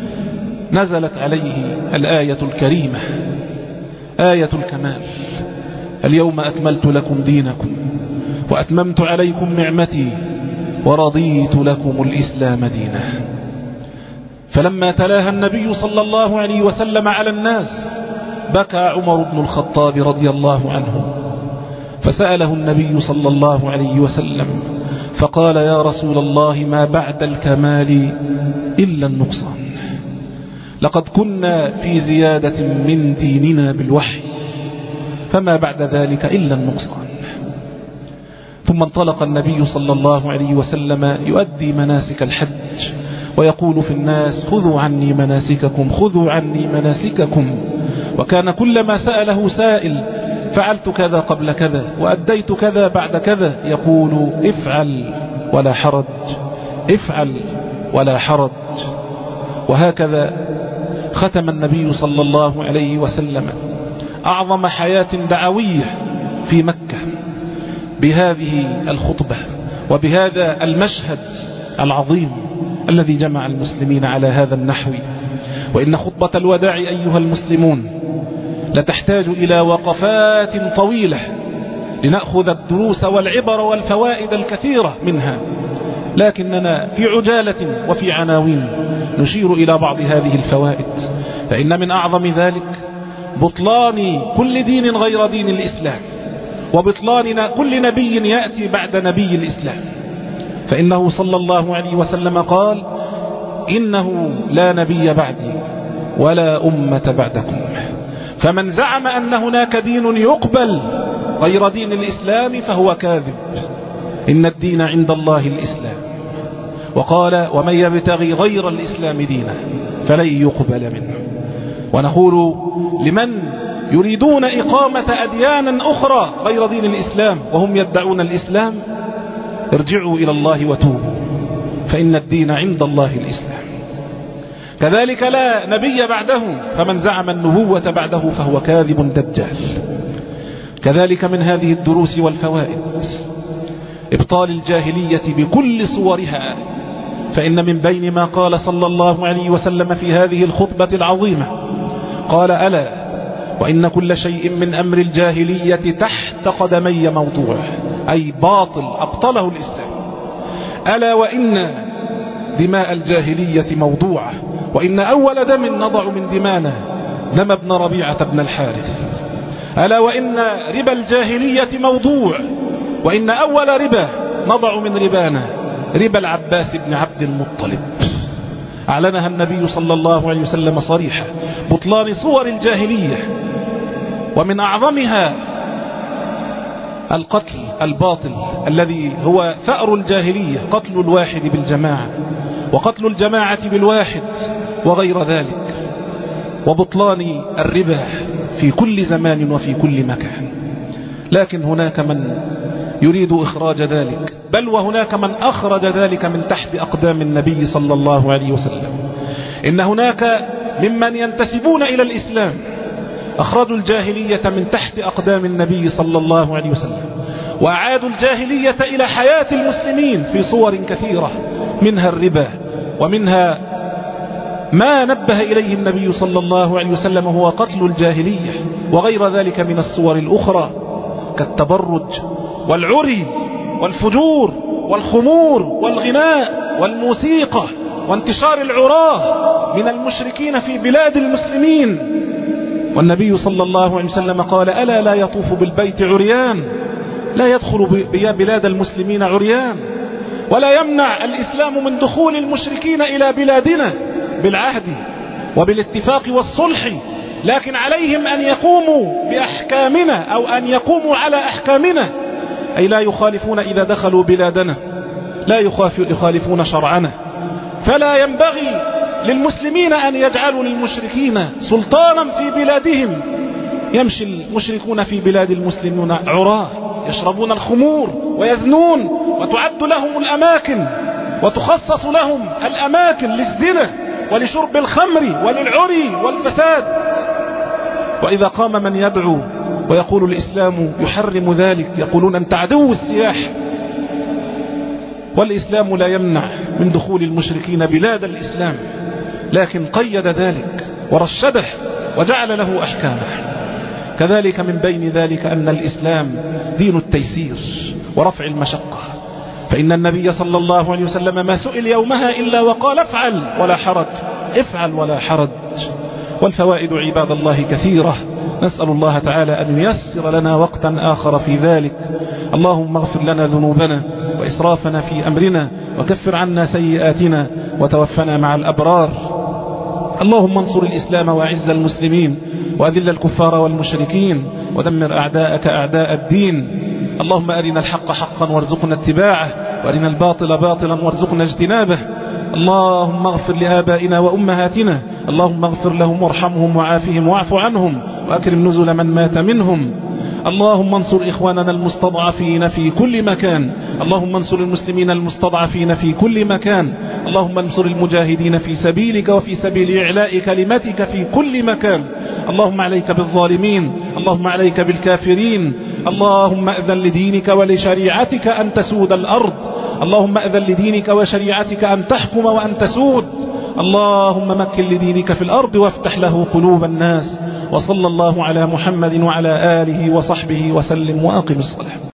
نزلت عليه الآية الكريمة، آية الكمال: اليوم أكملت لكم دينكم وأتممت عليكم نعمتي ورضيت لكم الإسلام دينا. فلما تلاها النبي صلى الله عليه وسلم على الناس بكى عمر بن الخطاب رضي الله عنه، فسأله النبي صلى الله عليه وسلم فقال: يا رسول الله ما بعد الكمال إلا النقصان، لقد كنا في زيادة من ديننا بالوحي فما بعد ذلك إلا النقصان. ثم انطلق النبي صلى الله عليه وسلم يؤدي مناسك الحج ويقول في الناس: خذوا عني مناسككم خذوا عني مناسككم. وكان كلما سأله سائل: فعلت كذا قبل كذا وأديت كذا بعد كذا، يقول: افعل ولا حرج افعل ولا حرج. وهكذا ختم النبي صلى الله عليه وسلم أعظم حياة دعوية في مكة بهذه الخطبة وبهذا المشهد العظيم الذي جمع المسلمين على هذا النحو. وإن خطبة الوداع أيها المسلمون لتحتاج إلى وقفات طويلة لنأخذ الدروس والعبر والفوائد الكثيرة منها، لكننا في عجالة وفي عناوين نشير إلى بعض هذه الفوائد. فإن من أعظم ذلك بطلان كل دين غير دين الإسلام، وبطلان كل نبي يأتي بعد نبي الإسلام. فإنه صلى الله عليه وسلم قال: إنه لا نبي بعدي ولا أمة بعدكم، فمن زعم أن هناك دين يقبل غير دين الإسلام فهو كاذب، إن الدين عند الله الإسلام. وقال: ومن يبتغي غير الإسلام دينا فلن يقبل منه. ونقول لمن يريدون إقامة أديان أخرى غير دين الإسلام وهم يدعون الإسلام: ارجعوا إلى الله وتوبوا، فإن الدين عند الله الإسلام. كذلك لا نبي بعده، فمن زعم النبوة بعده فهو كاذب دجال. كذلك من هذه الدروس والفوائد إبطال الجاهلية بكل صورها. فإن من بين ما قال صلى الله عليه وسلم في هذه الخطبة العظيمة قال: ألا وإن كل شيء من أمر الجاهلية تحت قدمي موضوع، أي باطل أبطله الإسلام. ألا وإن دماء الجاهلية موضوعة، وإن أول دم نضع من دمانا دم ابن ربيعة بن الحارث. ألا وإن ربا الجاهلية موضوع، وإن أول ربا نضع من ربانا ربا العباس بن عبد المطلب. أعلنها النبي صلى الله عليه وسلم صريحة: بطلان صور الجاهلية، ومن أعظمها القتل الباطل الذي هو ثأر الجاهلية، قتل الواحد بالجماعة وقتل الجماعة بالواحد وغير ذلك، وبطلان الربا في كل زمان وفي كل مكان. لكن هناك من يريد إخراج ذلك، بل وهناك من أخرج ذلك من تحت أقدام النبي صلى الله عليه وسلم. إن هناك ممن ينتسبون إلى الإسلام أخرجوا الجاهلية من تحت أقدام النبي صلى الله عليه وسلم، وأعادوا الجاهلية إلى حياة المسلمين في صور كثيرة، منها الربا، ومنها ما نبه إليه النبي صلى الله عليه وسلم هو قتل الجاهلية، وغير ذلك من الصور الأخرى كالتبرج والعري والفجور والخمور والغناء والموسيقى وانتشار العراه من المشركين في بلاد المسلمين. والنبي صلى الله عليه وسلم قال: ألا لا يطوف بالبيت عريان، لا يدخل بلاد المسلمين عريان، ولا يمنع الإسلام من دخول المشركين إلى بلادنا بالعهد وبالاتفاق والصلح لكن عليهم أن يقوموا بأحكامنا أو أن يقوموا على أحكامنا، أي لا يخالفون إذا دخلوا بلادنا، لا يخالفون شرعنا. فلا ينبغي للمسلمين أن يجعلوا للمشركين سلطانا في بلادهم. يمشي المشركون في بلاد المسلمين عراه يشربون الخمور ويزنون، وتعد لهم الأماكن وتخصص لهم الأماكن للزنا ولشرب الخمر وللعري والفساد. وإذا قام من يدعو ويقول الإسلام يحرم ذلك يقولون أنت عدو السياح. والإسلام لا يمنع من دخول المشركين بلاد الإسلام، لكن قيد ذلك ورشده وجعل له أحكامه. كذلك من بين ذلك أن الإسلام دين التيسير ورفع المشقة، فإن النبي صلى الله عليه وسلم ما سئل يومها إلا وقال افعل ولا حرج، افعل ولا حرج. والفوائد عباد الله كثيرة، نسأل الله تعالى أن ييسر لنا وقتا آخر في ذلك. اللهم اغفر لنا ذنوبنا وإسرافنا في أمرنا، وكفر عنا سيئاتنا، وتوفنا مع الأبرار. اللهم انصر الإسلام وأعز المسلمين، وأذل الكفار والمشركين، ودمر أعداءك أعداء الدين. اللهم أرنا الحق حقا وارزقنا اتباعه، وأرنا الباطل باطلا وارزقنا اجتنابه. اللهم اغفر لآبائنا وأمهاتنا، اللهم اغفر لهم وارحمهم وعافهم واعف عنهم، وأكرم نزل من مات منهم. اللهم انصر إخواننا المستضعفين في كل مكان، اللهم انصر المسلمين المستضعفين في كل مكان، اللهم انصر المجاهدين في سبيلك وفي سبيل إعلاء كلمتك في كل مكان. اللهم عليك بالظالمين، اللهم عليك بالكافرين. اللهم أذن لدينك ولشريعتك أن تسود الأرض، اللهم أذن لدينك وشريعتك أن تحكم وأن تسود. اللهم مكن لدينك في الأرض وافتح له قلوب الناس. وصلى الله على محمد وعلى آله وصحبه وسلم، وأقم الصلاة.